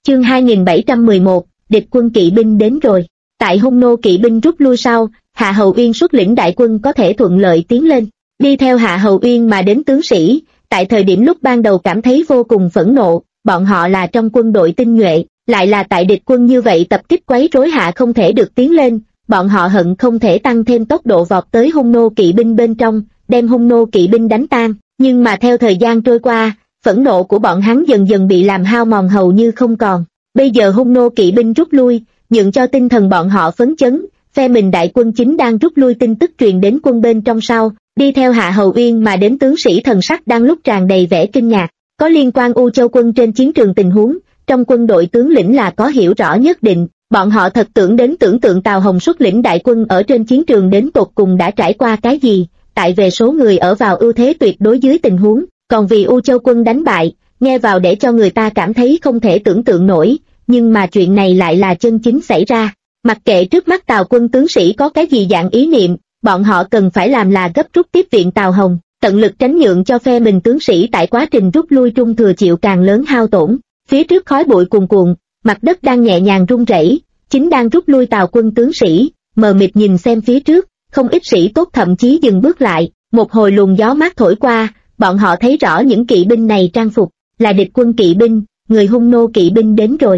Chương 2711, địch quân kỵ binh đến rồi. Tại Hung nô kỵ binh rút lui sau, Hạ Hầu Uyên xuất lĩnh đại quân có thể thuận lợi tiến lên. Đi theo Hạ Hầu Uyên mà đến tướng sĩ, tại thời điểm lúc ban đầu cảm thấy vô cùng phẫn nộ, bọn họ là trong quân đội tinh nhuệ, lại là tại địch quân như vậy tập kích quấy rối hạ không thể được tiến lên, bọn họ hận không thể tăng thêm tốc độ vọt tới Hung nô kỵ binh bên trong, đem Hung nô kỵ binh đánh tan, nhưng mà theo thời gian trôi qua, phẫn nộ của bọn hắn dần dần bị làm hao mòn hầu như không còn. Bây giờ Hung nô kỵ binh rút lui, nhượng cho tinh thần bọn họ phấn chấn, phe mình đại quân chính đang rút lui tin tức truyền đến quân bên trong sau, đi theo Hạ Hầu Uyên mà đến tướng sĩ thần sắc đang lúc tràn đầy vẻ kinh ngạc, có liên quan U Châu quân trên chiến trường tình huống, trong quân đội tướng lĩnh là có hiểu rõ nhất định, bọn họ thật tưởng tượng Tào Hồng xuất lĩnh đại quân ở trên chiến trường đến tột cùng đã trải qua cái gì, tại về số người ở vào ưu thế tuyệt đối dưới tình huống, còn vì U Châu quân đánh bại, nghe vào để cho người ta cảm thấy không thể tưởng tượng nổi, nhưng mà chuyện này lại là chân chính xảy ra. Mặc kệ trước mắt Tào quân tướng sĩ có cái gì dạng ý niệm, bọn họ cần phải làm là gấp rút tiếp viện Tào Hồng, tận lực tránh nhượng cho phe mình tướng sĩ tại quá trình rút lui trung thừa chịu càng lớn hao tổn. Phía trước khói bụi cuồn cuộn, mặt đất đang nhẹ nhàng rung rẩy, chính đang rút lui Tào quân tướng sĩ, mờ mịt nhìn xem phía trước, không ít sĩ tốt thậm chí dừng bước lại, một hồi luồng gió mát thổi qua, bọn họ thấy rõ những kỵ binh này trang phục, là địch quân kỵ binh, người Hung nô kỵ binh đến rồi.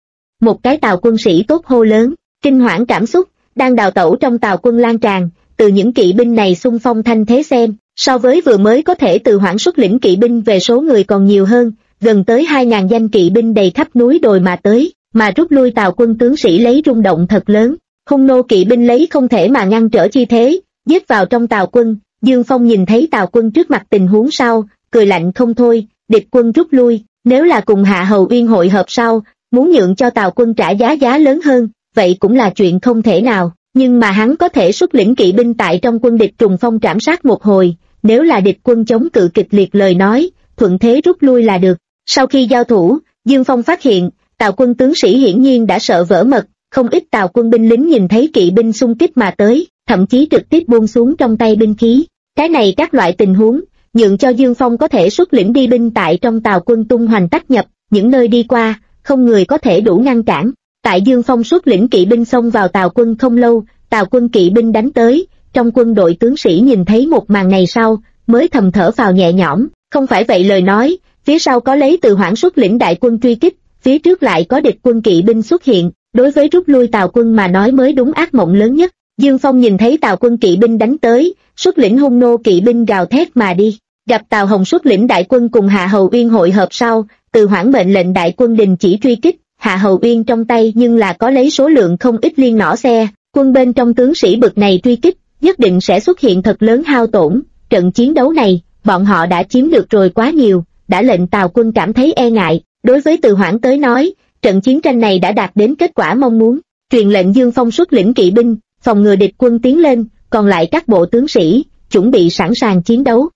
Một cái Tào quân sĩ tốt hô lớn, kinh hoảng cảm xúc, đang đào tẩu trong Tào quân lan tràn, từ những kỵ binh này xung phong thanh thế xem, so với vừa mới có thể từ Hoảng xuất lĩnh kỵ binh về số người còn nhiều hơn, gần tới 2.000 danh kỵ binh đầy khắp núi đồi mà tới, mà rút lui Tào quân tướng sĩ lấy rung động thật lớn, Hung nô kỵ binh lấy không thể mà ngăn trở chi thế, giết vào trong Tào quân. Dương Phong nhìn thấy Tào quân trước mặt tình huống sau, cười lạnh không thôi, địch quân rút lui, nếu là cùng Hạ Hầu Uyên hội hợp sau, muốn nhượng cho Tào quân trả giá lớn hơn, vậy cũng là chuyện không thể nào, nhưng mà hắn có thể xuất lĩnh kỵ binh tại trong quân địch trùng phong trảm sát một hồi, nếu là địch quân chống cự kịch liệt lời nói, thuận thế rút lui là được. Sau khi giao thủ, Dương Phong phát hiện, Tào quân tướng sĩ hiển nhiên đã sợ vỡ mật, không ít Tào quân binh lính nhìn thấy kỵ binh xung kích mà tới, thậm chí trực tiếp buông xuống trong tay binh khí. Cái này các loại tình huống, nhượng cho Dương Phong có thể xuất lĩnh đi binh tại trong Tào quân tung hoành tách nhập, những nơi đi qua, không người có thể đủ ngăn cản. Tại Dương Phong xuất lĩnh kỵ binh xông vào Tào quân không lâu, Tào quân kỵ binh đánh tới, trong quân đội tướng sĩ nhìn thấy một màn này sau, mới thầm thở phào nhẹ nhõm, không phải vậy lời nói, phía sau có lấy từ Hoảng xuất lĩnh đại quân truy kích, phía trước lại có địch quân kỵ binh xuất hiện, đối với rút lui Tào quân mà nói mới đúng ác mộng lớn nhất. Dương Phong nhìn thấy Tào quân kỵ binh đánh tới, xuất lĩnh Hung nô kỵ binh gào thét mà đi, gặp Tào Hồng xuất lĩnh đại quân cùng Hạ Hầu Uyên hội hợp sau, từ Hoảng mệnh lệnh đại quân đình chỉ truy kích, Hạ Hầu Uyên trong tay nhưng là có lấy số lượng không ít liên nỏ xe, quân bên trong tướng sĩ bực này truy kích, nhất định sẽ xuất hiện thật lớn hao tổn, trận chiến đấu này, bọn họ đã chiếm được rồi quá nhiều, đã lệnh Tào quân cảm thấy e ngại, đối với từ Hoảng tới nói, trận chiến tranh này đã đạt đến kết quả mong muốn, truyền lệnh Dương Phong xuất lĩnh kỵ binh, phòng ngừa địch quân tiến lên, còn lại các bộ tướng sĩ, chuẩn bị sẵn sàng chiến đấu.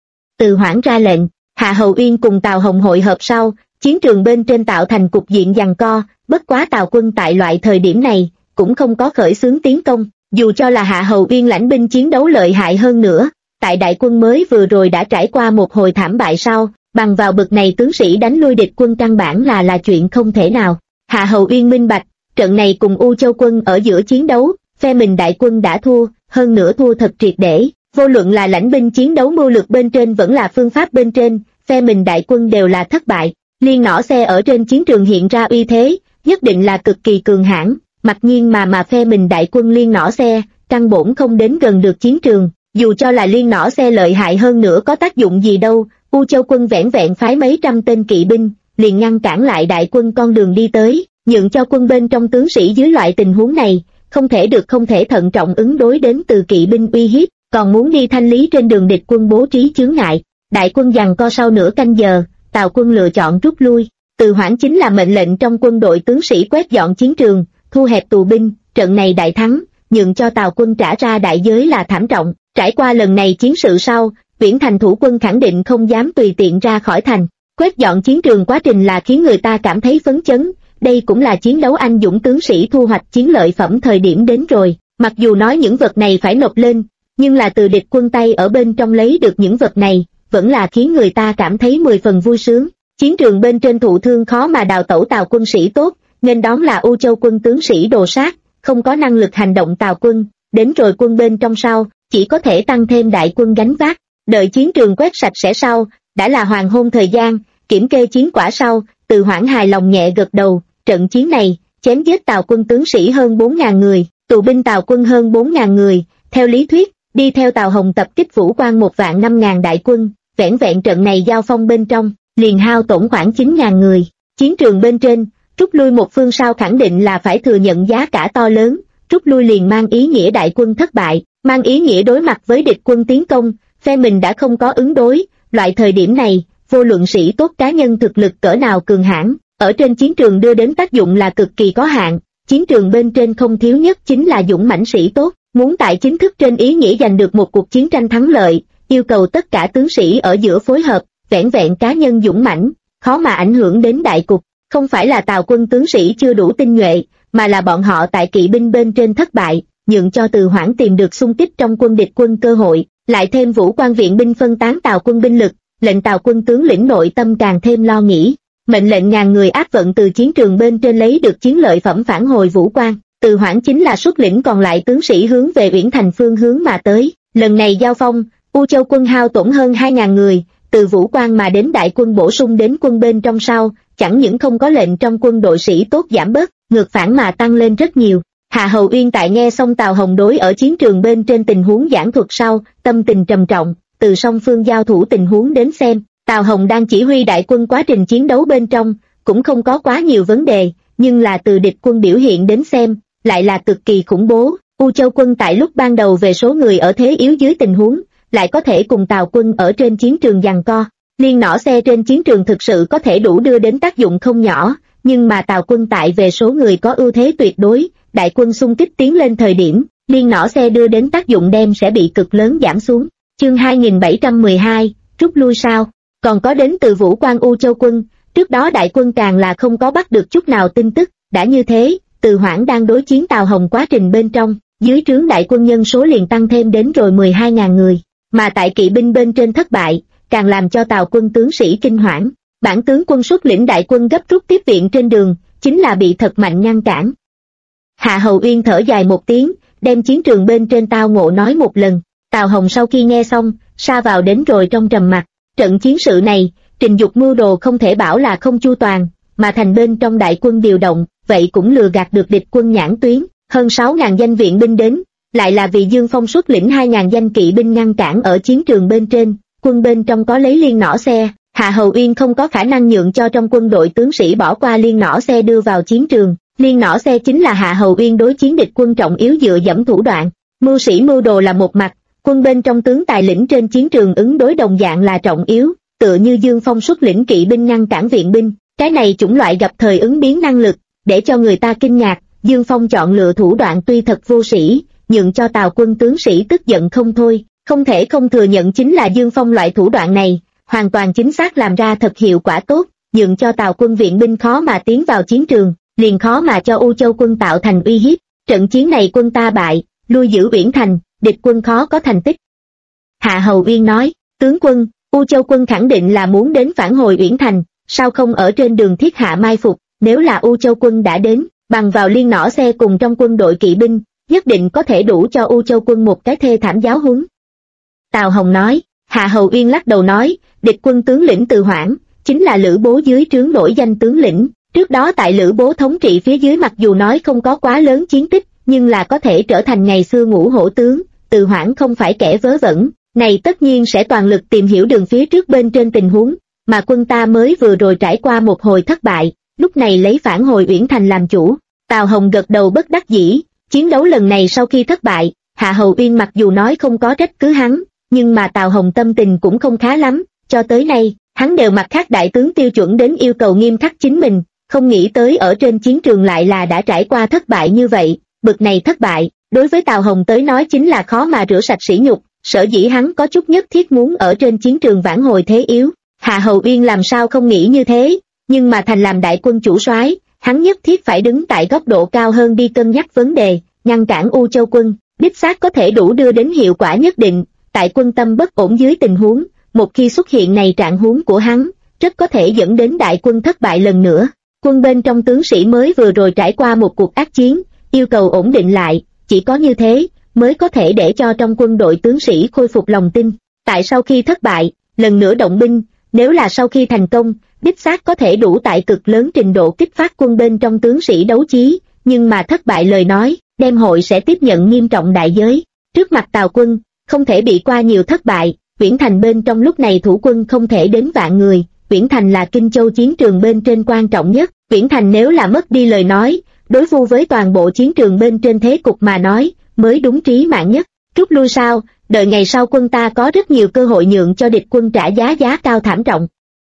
Từ Hoảng ra lệnh, Hạ Hầu Uyên cùng Tào Hồng hội hợp sau, chiến trường bên trên tạo thành cục diện giằng co, bất quá Tào quân tại loại thời điểm này, cũng không có khởi xướng tiến công, dù cho là Hạ Hầu Uyên lãnh binh chiến đấu lợi hại hơn nữa, tại đại quân mới vừa rồi đã trải qua một hồi thảm bại sau, bằng vào bực này tướng sĩ đánh lui địch quân căn bản là chuyện không thể nào. Hạ Hầu Uyên minh bạch, trận này cùng U Châu quân ở giữa chiến đấu, phe mình đại quân đã thua, hơn nữa thua thật triệt để, vô luận là lãnh binh chiến đấu mưu lược bên trên vẫn là phương pháp bên trên, phe mình đại quân đều là thất bại. Liên nỏ xe ở trên chiến trường hiện ra uy thế, nhất định là cực kỳ cường hãn, mặc nhiên mà phe mình đại quân liên nỏ xe, căn bổn không đến gần được chiến trường, dù cho là liên nỏ xe lợi hại hơn nữa có tác dụng gì đâu, U Châu quân vẻn vẹn phái mấy trăm tên kỵ binh, liền ngăn cản lại đại quân con đường đi tới, nhượng cho quân bên trong tướng sĩ dưới loại tình huống này, không thể thận trọng ứng đối đến từ kỵ binh uy hiếp, còn muốn đi thanh lý trên đường địch quân bố trí chướng ngại. Đại quân giằng co sau nửa canh giờ, Tào quân lựa chọn rút lui, từ Hoảng chính là mệnh lệnh trong quân đội tướng sĩ quét dọn chiến trường, thu hẹp tù binh, trận này đại thắng, nhượng cho Tào quân trả ra đại giới là thảm trọng. Trải qua lần này chiến sự sau, Viễn Thành thủ quân khẳng định không dám tùy tiện ra khỏi thành, quét dọn chiến trường quá trình là khiến người ta cảm thấy phấn chấn, đây cũng là chiến đấu anh dũng tướng sĩ thu hoạch chiến lợi phẩm thời điểm đến rồi, mặc dù nói những vật này phải nộp lên, nhưng là từ địch quân tay ở bên trong lấy được những vật này, vẫn là khiến người ta cảm thấy 10 phần vui sướng. Chiến trường bên trên thụ thương khó mà đào tẩu Tào quân sĩ tốt, nên đón là U Châu quân tướng sĩ đồ sát, không có năng lực hành động Tào quân, đến rồi quân bên trong sau, chỉ có thể tăng thêm đại quân gánh vác. Đợi chiến trường quét sạch sẽ sau, đã là hoàng hôn thời gian, kiểm kê chiến quả sau, Từ Hoảng hài lòng nhẹ gật đầu, trận chiến này, chém giết Tào quân tướng sĩ hơn 4.000 người, tù binh Tào quân hơn 4.000 người, theo lý thuyết, đi theo Tào Hồng tập kích Vũ Quan 1.500.000 đại quân, vẻn vẹn trận này giao phong bên trong, liền hao tổn khoảng 9.000 người. Chiến trường bên trên, rút lui một phương sau khẳng định là phải thừa nhận giá cả to lớn, rút lui liền mang ý nghĩa đại quân thất bại, mang ý nghĩa đối mặt với địch quân tiến công, phe mình đã không có ứng đối, loại thời điểm này, vô luận sĩ tốt cá nhân thực lực cỡ nào cường hãn, ở trên chiến trường đưa đến tác dụng là cực kỳ có hạn, chiến trường bên trên không thiếu nhất chính là dũng mãnh sĩ tốt, muốn tại chính thức trên ý nghĩa giành được một cuộc chiến tranh thắng lợi, yêu cầu tất cả tướng sĩ ở giữa phối hợp, vẻn vẹn cá nhân dũng mãnh, khó mà ảnh hưởng đến đại cục, không phải là Tào quân tướng sĩ chưa đủ tinh nhuệ, mà là bọn họ tại kỵ binh bên trên thất bại, nhượng cho Từ Hoảng tìm được xung kích trong quân địch quân cơ hội, lại thêm Vũ Quan viện binh phân tán Tào quân binh lực, lệnh Tào quân tướng lĩnh nội tâm càng thêm lo nghĩ, mệnh lệnh ngàn người áp vận từ chiến trường bên trên lấy được chiến lợi phẩm phản hồi Vũ Quan. Từ Hoảng chính là xuất lĩnh còn lại tướng sĩ hướng về Uyển Thành phương hướng mà tới, lần này giao phong, U Châu quân hao tổn hơn 2.000 người, từ Vũ Quan mà đến đại quân bổ sung đến quân bên trong sau, chẳng những không có lệnh trong quân đội sĩ tốt giảm bớt, ngược phản mà tăng lên rất nhiều. Hạ Hầu Uyên tại nghe xong Tào Hồng đối ở chiến trường bên trên tình huống giảng thuật sau, tâm tình trầm trọng, từ song phương giao thủ tình huống đến xem, Tào Hồng đang chỉ huy đại quân quá trình chiến đấu bên trong, cũng không có quá nhiều vấn đề, nhưng là từ địch quân biểu hiện đến xem, lại là cực kỳ khủng bố. U Châu quân tại lúc ban đầu về số người ở thế yếu dưới tình huống, lại có thể cùng Tào quân ở trên chiến trường giằng co. Liên nỏ xe trên chiến trường thực sự có thể đủ đưa đến tác dụng không nhỏ, nhưng mà Tào quân tại về số người có ưu thế tuyệt đối, đại quân xung kích tiến lên thời điểm, liên nỏ xe đưa đến tác dụng đem sẽ bị cực lớn giảm xuống. Chương 2712, rút lui sao? Còn có đến từ Vũ Quan U Châu quân, trước đó đại quân càng là không có bắt được chút nào tin tức, đã như thế, Từ Hoảng đang đối chiến Tào Hồng quá trình bên trong, dưới trướng đại quân nhân số liền tăng thêm đến rồi 12.000 người, mà tại kỵ binh bên trên thất bại, càng làm cho Tào quân tướng sĩ kinh hoảng. Bản tướng quân xuất lĩnh đại quân gấp rút tiếp viện trên đường, chính là bị thật mạnh ngăn cản. Hạ Hầu Uyên thở dài một tiếng, đem chiến trường bên trên tao ngộ nói một lần. Tào Hồng sau khi nghe xong, sa vào đến rồi trong trầm mặc. Trận chiến sự này, trình dục mưu đồ không thể bảo là không chu toàn, mà thành bên trong đại quân điều động, vậy cũng lừa gạt được địch quân nhãn tuyến, hơn 6.000 danh viện binh đến, lại là vì Dương Phong xuất lĩnh 2.000 danh kỵ binh ngăn cản ở chiến trường bên trên, quân bên trong có lấy liên nỏ xe, Hạ Hầu Uyên không có khả năng nhượng cho trong quân đội tướng sĩ bỏ qua liên nỏ xe đưa vào chiến trường, liên nỏ xe chính là Hạ Hầu Uyên đối chiến địch quân trọng yếu dựa dẫm thủ đoạn, mưu sĩ mưu đồ là một mặt, quân bên trong tướng tài lĩnh trên chiến trường ứng đối đồng dạng là trọng yếu, tựa như Dương Phong xuất lĩnh kỵ binh ngăn cản viện binh, cái này chủng loại gặp thời ứng biến năng lực, để cho người ta kinh ngạc, Dương Phong chọn lựa thủ đoạn tuy thật vô sĩ, nhượng cho Tào quân tướng sĩ tức giận không thôi, không thể không thừa nhận chính là Dương Phong loại thủ đoạn này, hoàn toàn chính xác làm ra thật hiệu quả tốt, nhượng cho Tào quân viện binh khó mà tiến vào chiến trường, liền khó mà cho U Châu quân tạo thành uy hiếp, trận chiến này quân ta bại, lui giữ Uyển Thành, địch quân khó có thành tích. Hạ Hầu Uyên nói, tướng quân, U Châu quân khẳng định là muốn đến phản hồi Uyển Thành, sao không ở trên đường thiết hạ mai phục, nếu là U Châu quân đã đến, bằng vào liên nỏ xe cùng trong quân đội kỵ binh, nhất định có thể đủ cho U Châu quân một cái thê thảm giáo huấn. Tào Hồng nói, Hạ Hầu Uyên lắc đầu nói, địch quân tướng lĩnh Từ Hoảng, chính là Lữ Bố dưới trướng nổi danh tướng lĩnh, trước đó tại Lữ Bố thống trị phía dưới mặc dù nói không có quá lớn chiến tích, nhưng là có thể trở thành ngày xưa ngũ hổ tướng, Từ Hoảng không phải kẻ vớ vẩn, này tất nhiên sẽ toàn lực tìm hiểu đường phía trước bên trên tình huống, mà quân ta mới vừa rồi trải qua một hồi thất bại, lúc này lấy phản hồi Uyển Thành làm chủ. Tào Hồng gật đầu bất đắc dĩ, chiến đấu lần này sau khi thất bại, Hạ Hầu Uyên mặc dù nói không có trách cứ hắn, nhưng mà Tào Hồng tâm tình cũng không khá lắm, cho tới nay, hắn đều mặt khác đại tướng tiêu chuẩn đến yêu cầu nghiêm khắc chính mình, không nghĩ tới ở trên chiến trường lại là đã trải qua thất bại như vậy, bực này thất bại, đối với Tào Hồng tới nói chính là khó mà rửa sạch sỉ nhục, sở dĩ hắn có chút nhất thiết muốn ở trên chiến trường vãn hồi thế yếu. Hạ Hầu Uyên làm sao không nghĩ như thế, nhưng mà thành làm đại quân chủ soái, hắn nhất thiết phải đứng tại góc độ cao hơn đi cân nhắc vấn đề, ngăn cản U Châu quân, đích xác có thể đủ đưa đến hiệu quả nhất định, tại quân tâm bất ổn dưới tình huống, một khi xuất hiện này trạng huống của hắn, rất có thể dẫn đến đại quân thất bại lần nữa. Quân bên trong tướng sĩ mới vừa rồi trải qua một cuộc ác chiến, yêu cầu ổn định lại, chỉ có như thế mới có thể để cho trong quân đội tướng sĩ khôi phục lòng tin. Tại sau khi thất bại, lần nữa động binh, nếu là sau khi thành công, đích xác có thể đủ tại cực lớn trình độ kích phát quân bên trong tướng sĩ đấu chí, nhưng mà thất bại lời nói, đem hội sẽ tiếp nhận nghiêm trọng đại giới. Trước mặt Tào quân, không thể bị qua nhiều thất bại, Viễn Thành bên trong lúc này thủ quân không thể đến vạn người, Viễn Thành là Kinh Châu chiến trường bên trên quan trọng nhất, Viễn Thành nếu là mất đi lời nói, đối phu với toàn bộ chiến trường bên trên thế cục mà nói, mới đúng trí mạng nhất. Rút lui sao, đợi ngày sau quân ta có rất nhiều cơ hội nhượng cho địch quân trả giá cao thảm trọng.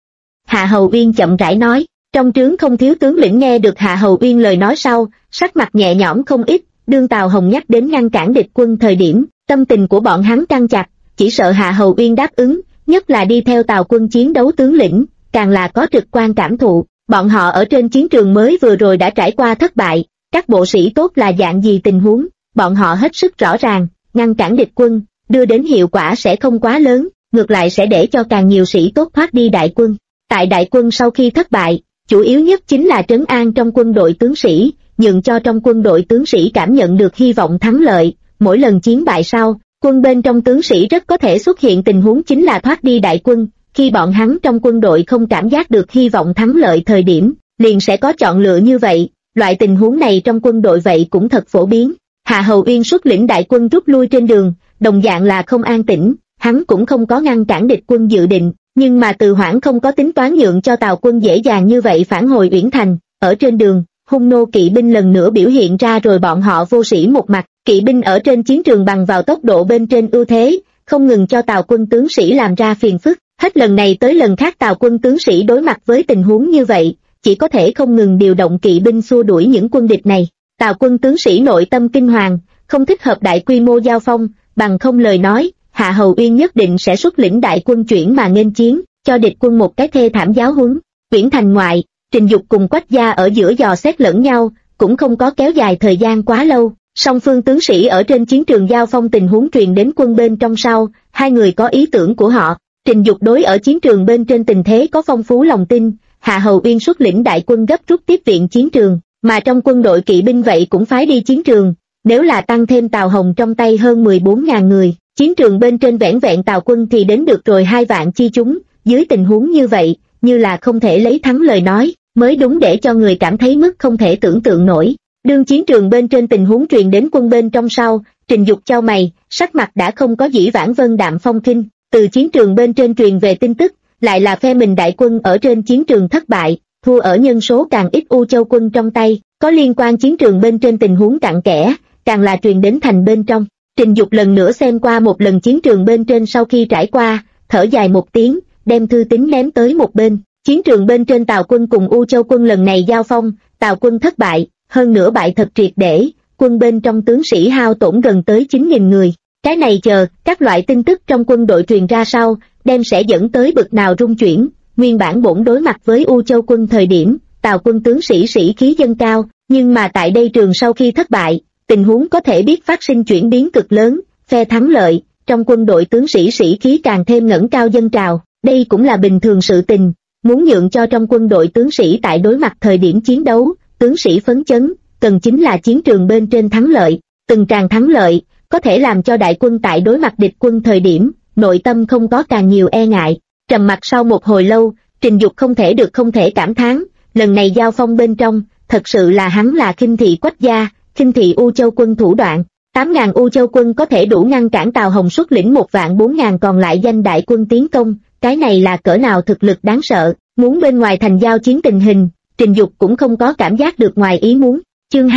Hạ Hầu Uyên chậm rãi nói, trong trướng không thiếu tướng lĩnh nghe được Hạ Hầu Uyên lời nói sau, sắc mặt nhẹ nhõm không ít, đương Tào Hồng nhắc đến ngăn cản địch quân thời điểm, tâm tình của bọn hắn căng chặt, chỉ sợ Hạ Hầu Uyên đáp ứng, nhất là đi theo Tào quân chiến đấu tướng lĩnh, càng là có trực quan cảm thụ, bọn họ ở trên chiến trường mới vừa rồi đã trải qua thất bại, các bộ sĩ tốt là dạng gì tình huống, bọn họ hết sức rõ ràng, ngăn cản địch quân, đưa đến hiệu quả sẽ không quá lớn, ngược lại sẽ để cho càng nhiều sĩ tốt thoát đi đại quân. Tại đại quân sau khi thất bại, chủ yếu nhất chính là trấn an trong quân đội tướng sĩ, nhường cho trong quân đội tướng sĩ cảm nhận được hy vọng thắng lợi. Mỗi lần chiến bại sau, quân bên trong tướng sĩ rất có thể xuất hiện tình huống chính là thoát đi đại quân, khi bọn hắn trong quân đội không cảm giác được hy vọng thắng lợi thời điểm, liền sẽ có chọn lựa như vậy, loại tình huống này trong quân đội vậy cũng thật phổ biến. Hạ Hầu Uyên xuất lĩnh đại quân rút lui trên đường, đồng dạng là không an tĩnh, hắn cũng không có ngăn cản địch quân dự định, nhưng mà Từ Hoãn không có tính toán nhượng cho Tào quân dễ dàng như vậy phản hồi Uyển Thành. Ở trên đường, hung nô kỵ binh lần nữa biểu hiện ra rồi bọn họ vô sĩ một mặt, kỵ binh ở trên chiến trường bằng vào tốc độ bên trên ưu thế, không ngừng cho Tào quân tướng sĩ làm ra phiền phức, hết lần này tới lần khác Tào quân tướng sĩ đối mặt với tình huống như vậy, chỉ có thể không ngừng điều động kỵ binh xua đuổi những quân địch này. Tào quân tướng sĩ nội tâm kinh hoàng, không thích hợp đại quy mô giao phong, bằng không lời nói, Hạ Hầu Uyên nhất định sẽ xuất lĩnh đại quân chuyển mà nghênh chiến, cho địch quân một cái thê thảm giáo huấn. Viễn Thành ngoại, Trình Dục cùng Quách Gia ở giữa dò xét lẫn nhau, cũng không có kéo dài thời gian quá lâu. Song phương tướng sĩ ở trên chiến trường giao phong tình huống truyền đến quân bên trong sau, hai người có ý tưởng của họ. Trình Dục đối ở chiến trường bên trên tình thế có phong phú lòng tin, Hạ Hầu Uyên xuất lĩnh đại quân gấp rút tiếp viện chiến trường, mà trong quân đội kỵ binh vậy cũng phái đi chiến trường, nếu là tăng thêm Tào Hồng trong tay hơn 14.000 người, chiến trường bên trên vẻn vẹn Tào quân thì đến được rồi 2 vạn chi chúng, dưới tình huống như vậy, như là không thể lấy thắng lời nói, mới đúng để cho người cảm thấy mức không thể tưởng tượng nổi. Đương chiến trường bên trên tình huống truyền đến quân bên trong sau, Trình Dục chau mày, sắc mặt đã không có dĩ vãng vân đạm phong khinh, từ chiến trường bên trên truyền về tin tức, lại là phe mình đại quân ở trên chiến trường thất bại, thua ở nhân số càng ít U Châu quân trong tay, có liên quan chiến trường bên trên tình huống cặn kẽ, càng là truyền đến thành bên trong. Trình Dục lần nữa xem qua một lần chiến trường bên trên sau khi trải qua, thở dài một tiếng, đem thư tín ném tới một bên. Chiến trường bên trên Tào quân cùng U Châu quân lần này giao phong, Tào quân thất bại, hơn nữa bại thật triệt để, quân bên trong tướng sĩ hao tổn gần tới 9.000 người. Cái này chờ, các loại tin tức trong quân đội truyền ra sau, đem sẽ dẫn tới bực nào rung chuyển. Nguyên bản bổn đối mặt với U Châu quân thời điểm, Tào quân tướng sĩ sĩ khí dâng cao, nhưng mà tại đây trường sau khi thất bại, tình huống có thể biết phát sinh chuyển biến cực lớn, phe thắng lợi, trong quân đội tướng sĩ sĩ khí càng thêm ngẩng cao dâng trào, đây cũng là bình thường sự tình, muốn nhượng cho trong quân đội tướng sĩ tại đối mặt thời điểm chiến đấu, tướng sĩ phấn chấn, cần chính là chiến trường bên trên thắng lợi, từng tràng thắng lợi, có thể làm cho đại quân tại đối mặt địch quân thời điểm, nội tâm không có càng nhiều e ngại. Trầm mặc sau một hồi lâu, Trình Dục không thể cảm thán, lần này giao phong bên trong, thật sự là hắn là khinh thị Quách Gia, khinh thị U Châu quân thủ đoạn. 8.000 U Châu quân có thể đủ ngăn cản Tào Hồng xuất lĩnh 1.400.000 còn lại danh đại quân tiến công, cái này là cỡ nào thực lực đáng sợ. Muốn bên ngoài thành giao chiến tình hình, Trình Dục cũng không có cảm giác được ngoài ý muốn. Chương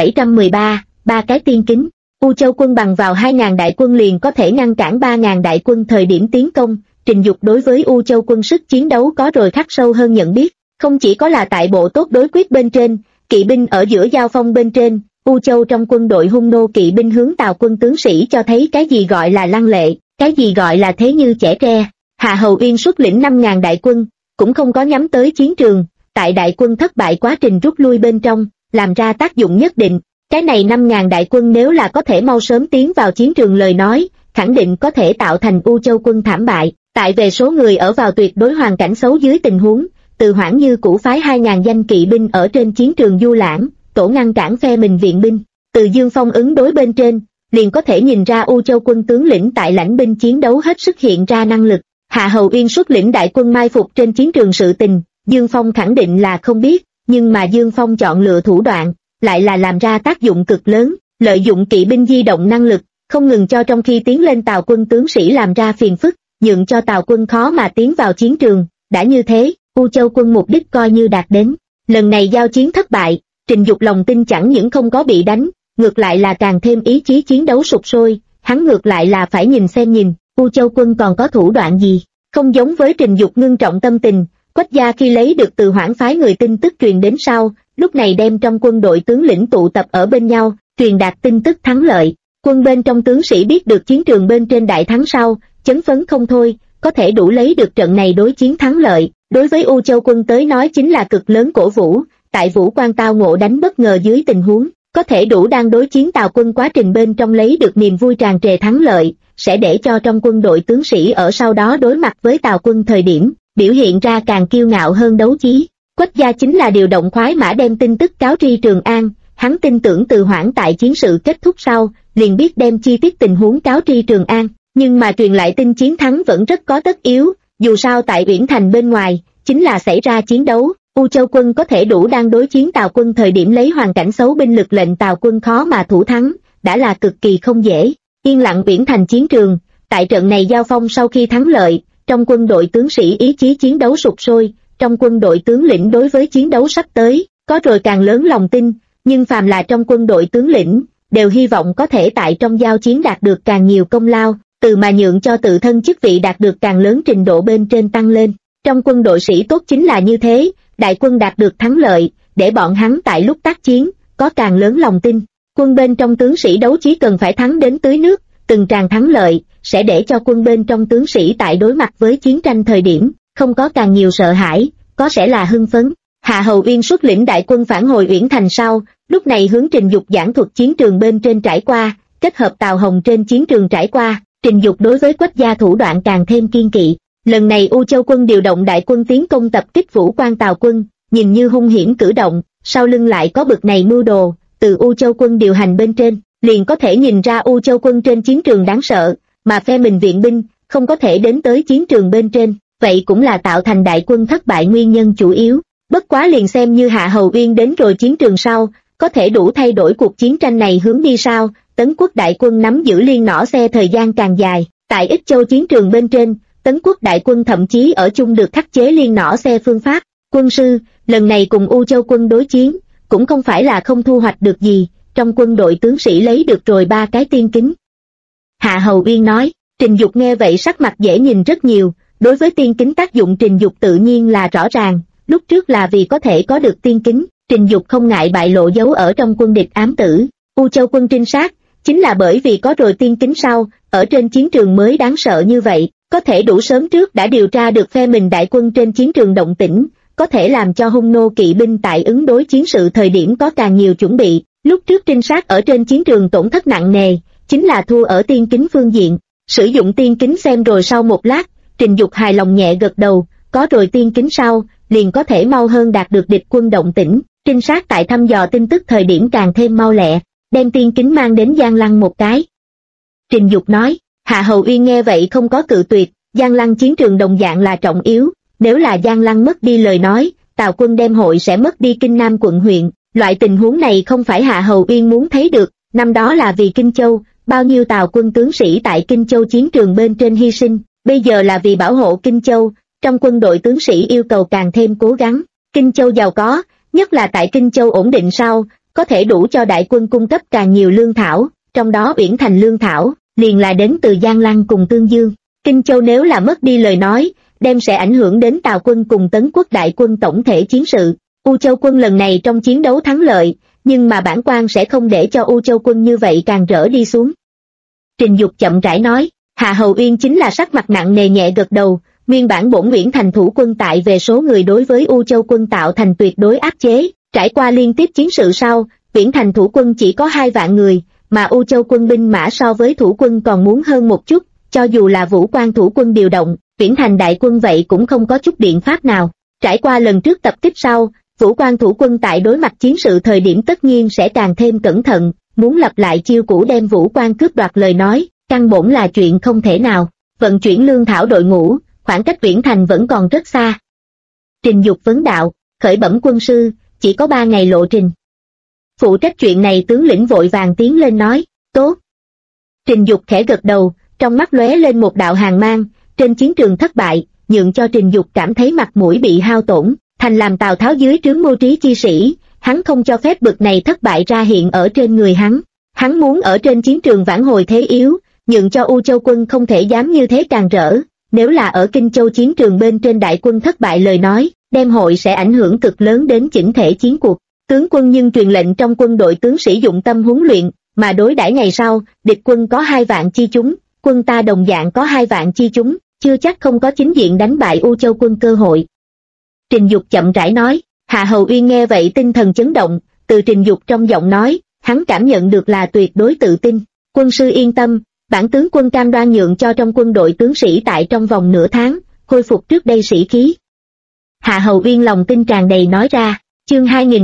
2713, ba cái tiên kính. U Châu quân bằng vào 2.000 đại quân liền có thể ngăn cản 3.000 đại quân thời điểm tiến công. Trình Dục đối với U Châu quân sức chiến đấu có rồi khắc sâu hơn nhận biết, không chỉ có là tại bộ tốt đối quyết bên trên, kỵ binh ở giữa giao phong bên trên, U Châu trong quân đội hung nô kỵ binh hướng Tào quân tướng sĩ cho thấy cái gì gọi là lăng lệ, cái gì gọi là thế như trẻ tre. Hạ Hầu Uyên xuất lĩnh 5.000 đại quân, cũng không có nhắm tới chiến trường, tại đại quân thất bại quá trình rút lui bên trong, làm ra tác dụng nhất định. Cái này 5.000 đại quân nếu là có thể mau sớm tiến vào chiến trường lời nói, khẳng định có thể tạo thành U Châu quân thảm bại. Tại về số người ở vào tuyệt đối hoàn cảnh xấu dưới tình huống, Từ Hoảng như cũ phái 2.000 danh kỵ binh ở trên chiến trường du lãng, tổ ngăn cản phe mình viện binh. Từ Dương Phong ứng đối bên trên, liền có thể nhìn ra U Châu quân tướng lĩnh tại lãnh binh chiến đấu hết sức hiện ra năng lực. Hạ Hầu Uyên xuất lĩnh đại quân mai phục trên chiến trường sự tình, Dương Phong khẳng định là không biết, nhưng mà Dương Phong chọn lựa thủ đoạn, lại là làm ra tác dụng cực lớn, lợi dụng kỵ binh di động năng lực, không ngừng cho trong khi tiến lên Tào quân tướng sĩ làm ra phiền phức, nhượng cho Tào quân khó mà tiến vào chiến trường. Đã như thế, U Châu quân mục đích coi như đạt đến. Lần này giao chiến thất bại, Trình Dục lòng tin chẳng những không có bị đánh, ngược lại là càng thêm ý chí chiến đấu sục sôi, hắn ngược lại là phải nhìn xem U Châu quân còn có thủ đoạn gì. Không giống với Trình Dục ngưng trọng tâm tình, Quách gia khi lấy được Từ Hoảng phái người tin tức truyền đến sau, lúc này đem trong quân đội tướng lĩnh tụ tập ở bên nhau, truyền đạt tin tức thắng lợi. Quân bên trong tướng sĩ biết được chiến trường bên trên đại thắng sau, chấn phấn không thôi, có thể đủ lấy được trận này đối chiến thắng lợi, đối với U Châu quân tới nói chính là cực lớn cổ vũ. Tại Vũ Quan tao ngộ đánh bất ngờ dưới tình huống, có thể đủ đang đối chiến Tào quân quá trình bên trong lấy được niềm vui tràn trề thắng lợi, sẽ để cho trong quân đội tướng sĩ ở sau đó đối mặt với Tào quân thời điểm, biểu hiện ra càng kiêu ngạo hơn đấu chí. Quách gia chính là điều động khoái mã đem tin tức cáo tri Trường An, hắn tin tưởng Từ Hoảng tại chiến sự kết thúc sau, liền biết đem chi tiết tình huống cáo tri Trường An, nhưng mà truyền lại tin chiến thắng vẫn rất có tất yếu, dù sao tại Uyển Thành bên ngoài, chính là xảy ra chiến đấu. U Châu quân có thể đủ đang đối chiến Tào quân thời điểm lấy hoàn cảnh xấu binh lực lệnh Tào quân khó mà thủ thắng, đã là cực kỳ không dễ. Yên lặng Uyển Thành chiến trường, tại trận này giao phong sau khi thắng lợi, trong quân đội tướng sĩ ý chí chiến đấu sục sôi, trong quân đội tướng lĩnh đối với chiến đấu sắp tới, có rồi càng lớn lòng tin, nhưng phàm là trong quân đội tướng lĩnh, đều hy vọng có thể tại trong giao chiến đạt được càng nhiều công lao, từ mà nhượng cho tự thân chức vị đạt được càng lớn trình độ bên trên tăng lên. Trong quân đội sĩ tốt chính là như thế, đại quân đạt được thắng lợi, để bọn hắn tại lúc tác chiến, có càng lớn lòng tin. Quân bên trong tướng sĩ đấu chí cần phải thắng đến tưới nước, từng tràng thắng lợi, sẽ để cho quân bên trong tướng sĩ tại đối mặt với chiến tranh thời điểm, không có càng nhiều sợ hãi, có sẽ là hưng phấn. Hạ Hầu Uyên xuất lĩnh đại quân phản hồi Uyển Thành sau, lúc này hướng Trình Dục giảng thuật chiến trường bên trên trải qua, kết hợp Tào Hồng trên chiến trường trải qua, Trình Dục đối với Quách gia thủ đoạn càng thêm kiên kỵ. Lần này U Châu quân điều động đại quân tiến công tập kích Vũ Quan Tào quân, nhìn như hung hiểm cử động, sau lưng lại có bực này mưu đồ, từ U Châu quân điều hành bên trên, liền có thể nhìn ra U Châu quân trên chiến trường đáng sợ, mà phe mình viện binh, không có thể đến tới chiến trường bên trên, vậy cũng là tạo thành đại quân thất bại nguyên nhân chủ yếu. Bất quá liền xem như Hạ Hầu Uyên đến rồi chiến trường sau, có thể đủ thay đổi cuộc chiến tranh này hướng đi sao. Tấn Quốc đại quân nắm giữ liên nỏ xe thời gian càng dài, tại Ích Châu chiến trường bên trên, Tấn Quốc đại quân thậm chí ở chung được khắc chế liên nỏ xe phương pháp. Quân sư, lần này cùng U Châu quân đối chiến, cũng không phải là không thu hoạch được gì, trong quân đội tướng sĩ lấy được rồi 3 cái tiên kính. Hạ Hầu Uyên nói, Trình Dục nghe vậy sắc mặt dễ nhìn rất nhiều, đối với tiên kính tác dụng Trình Dục tự nhiên là rõ ràng, lúc trước là vì có thể có được tiên kính, Trình Dục không ngại bại lộ dấu ở trong quân địch ám tử. U Châu quân trinh sát, chính là bởi vì có rồi tiên kính sau, ở trên chiến trường mới đáng sợ như vậy, có thể đủ sớm trước đã điều tra được phe mình đại quân trên chiến trường động tĩnh, có thể làm cho hung nô kỵ binh tại ứng đối chiến sự thời điểm có càng nhiều chuẩn bị. Lúc trước trinh sát ở trên chiến trường tổn thất nặng nề, chính là thua ở tiên kính phương diện. Sử dụng tiên kính xem rồi sau một lát, Trình Dục hài lòng nhẹ gật đầu, có rồi tiên kính sau, liền có thể mau hơn đạt được địch quân động tĩnh, trinh sát tại thăm dò tin tức thời điểm càng thêm mau lẹ, đem tiên kính mang đến Giang Lăng một cái. Trình Dục nói, Hạ Hầu Uyên nghe vậy không có cự tuyệt, Giang Lăng chiến trường đồng dạng là trọng yếu, nếu là Giang Lăng mất đi lời nói, Tào quân đem hội sẽ mất đi Kinh Nam quận huyện, loại tình huống này không phải Hạ Hầu Uyên muốn thấy được, năm đó là vì Kinh Châu, bao nhiêu Tào quân tướng sĩ tại Kinh Châu chiến trường bên trên hy sinh, bây giờ là vì bảo hộ Kinh Châu, trong quân đội tướng sĩ yêu cầu càng thêm cố gắng. Kinh Châu giàu có, nhất là tại Kinh Châu ổn định sau, có thể đủ cho đại quân cung cấp càng nhiều lương thảo, trong đó Uyển Thành lương thảo, liền là đến từ Giang Lăng cùng Tương Dương. Kinh Châu nếu là mất đi lời nói, đem sẽ ảnh hưởng đến Tào quân cùng Tấn Quốc đại quân tổng thể chiến sự. U Châu quân lần này trong chiến đấu thắng lợi, nhưng mà bản quan sẽ không để cho U Châu quân như vậy càng rỡ đi xuống. Trình Dục chậm rãi nói, Hạ Hầu Uyên chính là sắc mặt nặng nề nhẹ gật đầu, nguyên bản bổn Uyển Thành thủ quân tại về số người đối với U Châu quân tạo thành tuyệt đối áp chế, trải qua liên tiếp chiến sự sau, Uyển Thành thủ quân chỉ có 2 vạn người, mà U Châu quân binh mã so với thủ quân còn muốn hơn một chút, cho dù là Vũ Quan thủ quân điều động, Uyển Thành đại quân vậy cũng không có chút biện pháp nào. Trải qua lần trước tập kích sau, Vũ Quan thủ quân tại đối mặt chiến sự thời điểm tất nhiên sẽ càng thêm cẩn thận, muốn lặp lại chiêu cũ đem Vũ Quan cướp đoạt lời nói, căn bổn là chuyện không thể nào. Vận chuyển lương thảo đội ngũ, khoảng cách Uyển Thành vẫn còn rất xa. Trình Dục vấn đạo, khởi bẩm quân sư, chỉ có 3 ngày lộ trình. Phụ trách chuyện này tướng lĩnh vội vàng tiến lên nói, tốt. Trình Dục khẽ gật đầu, trong mắt lóe lên một đạo hàn mang, trên chiến trường thất bại, nhượng cho Trình Dục cảm thấy mặt mũi bị hao tổn, thành làm Tào Tháo dưới trướng mưu trí chi sĩ, hắn không cho phép bực này thất bại ra hiện ở trên người hắn. Hắn muốn ở trên chiến trường vãn hồi thế yếu, nhượng cho U Châu quân không thể dám như thế càng rỡ, nếu là ở Kinh Châu chiến trường bên trên đại quân thất bại lời nói, đem hội sẽ ảnh hưởng cực lớn đến chỉnh thể chiến cuộc. Tướng quân nhưng truyền lệnh trong quân đội tướng sĩ dụng tâm huấn luyện, mà đối đãi ngày sau, địch quân có 2 vạn chi chúng, quân ta đồng dạng có 2 vạn chi chúng, chưa chắc không có chính diện đánh bại U Châu quân cơ hội. Trình Dục chậm rãi nói, Hạ Hầu Uyên nghe vậy tinh thần chấn động, từ Trình Dục trong giọng nói, hắn cảm nhận được là tuyệt đối tự tin. Quân sư yên tâm, bản tướng quân cam đoan nhượng cho trong quân đội tướng sĩ tại trong vòng nửa tháng, khôi phục trước đây sĩ khí. Hạ Hầu Uyên lòng tin tràn đầy nói ra, chương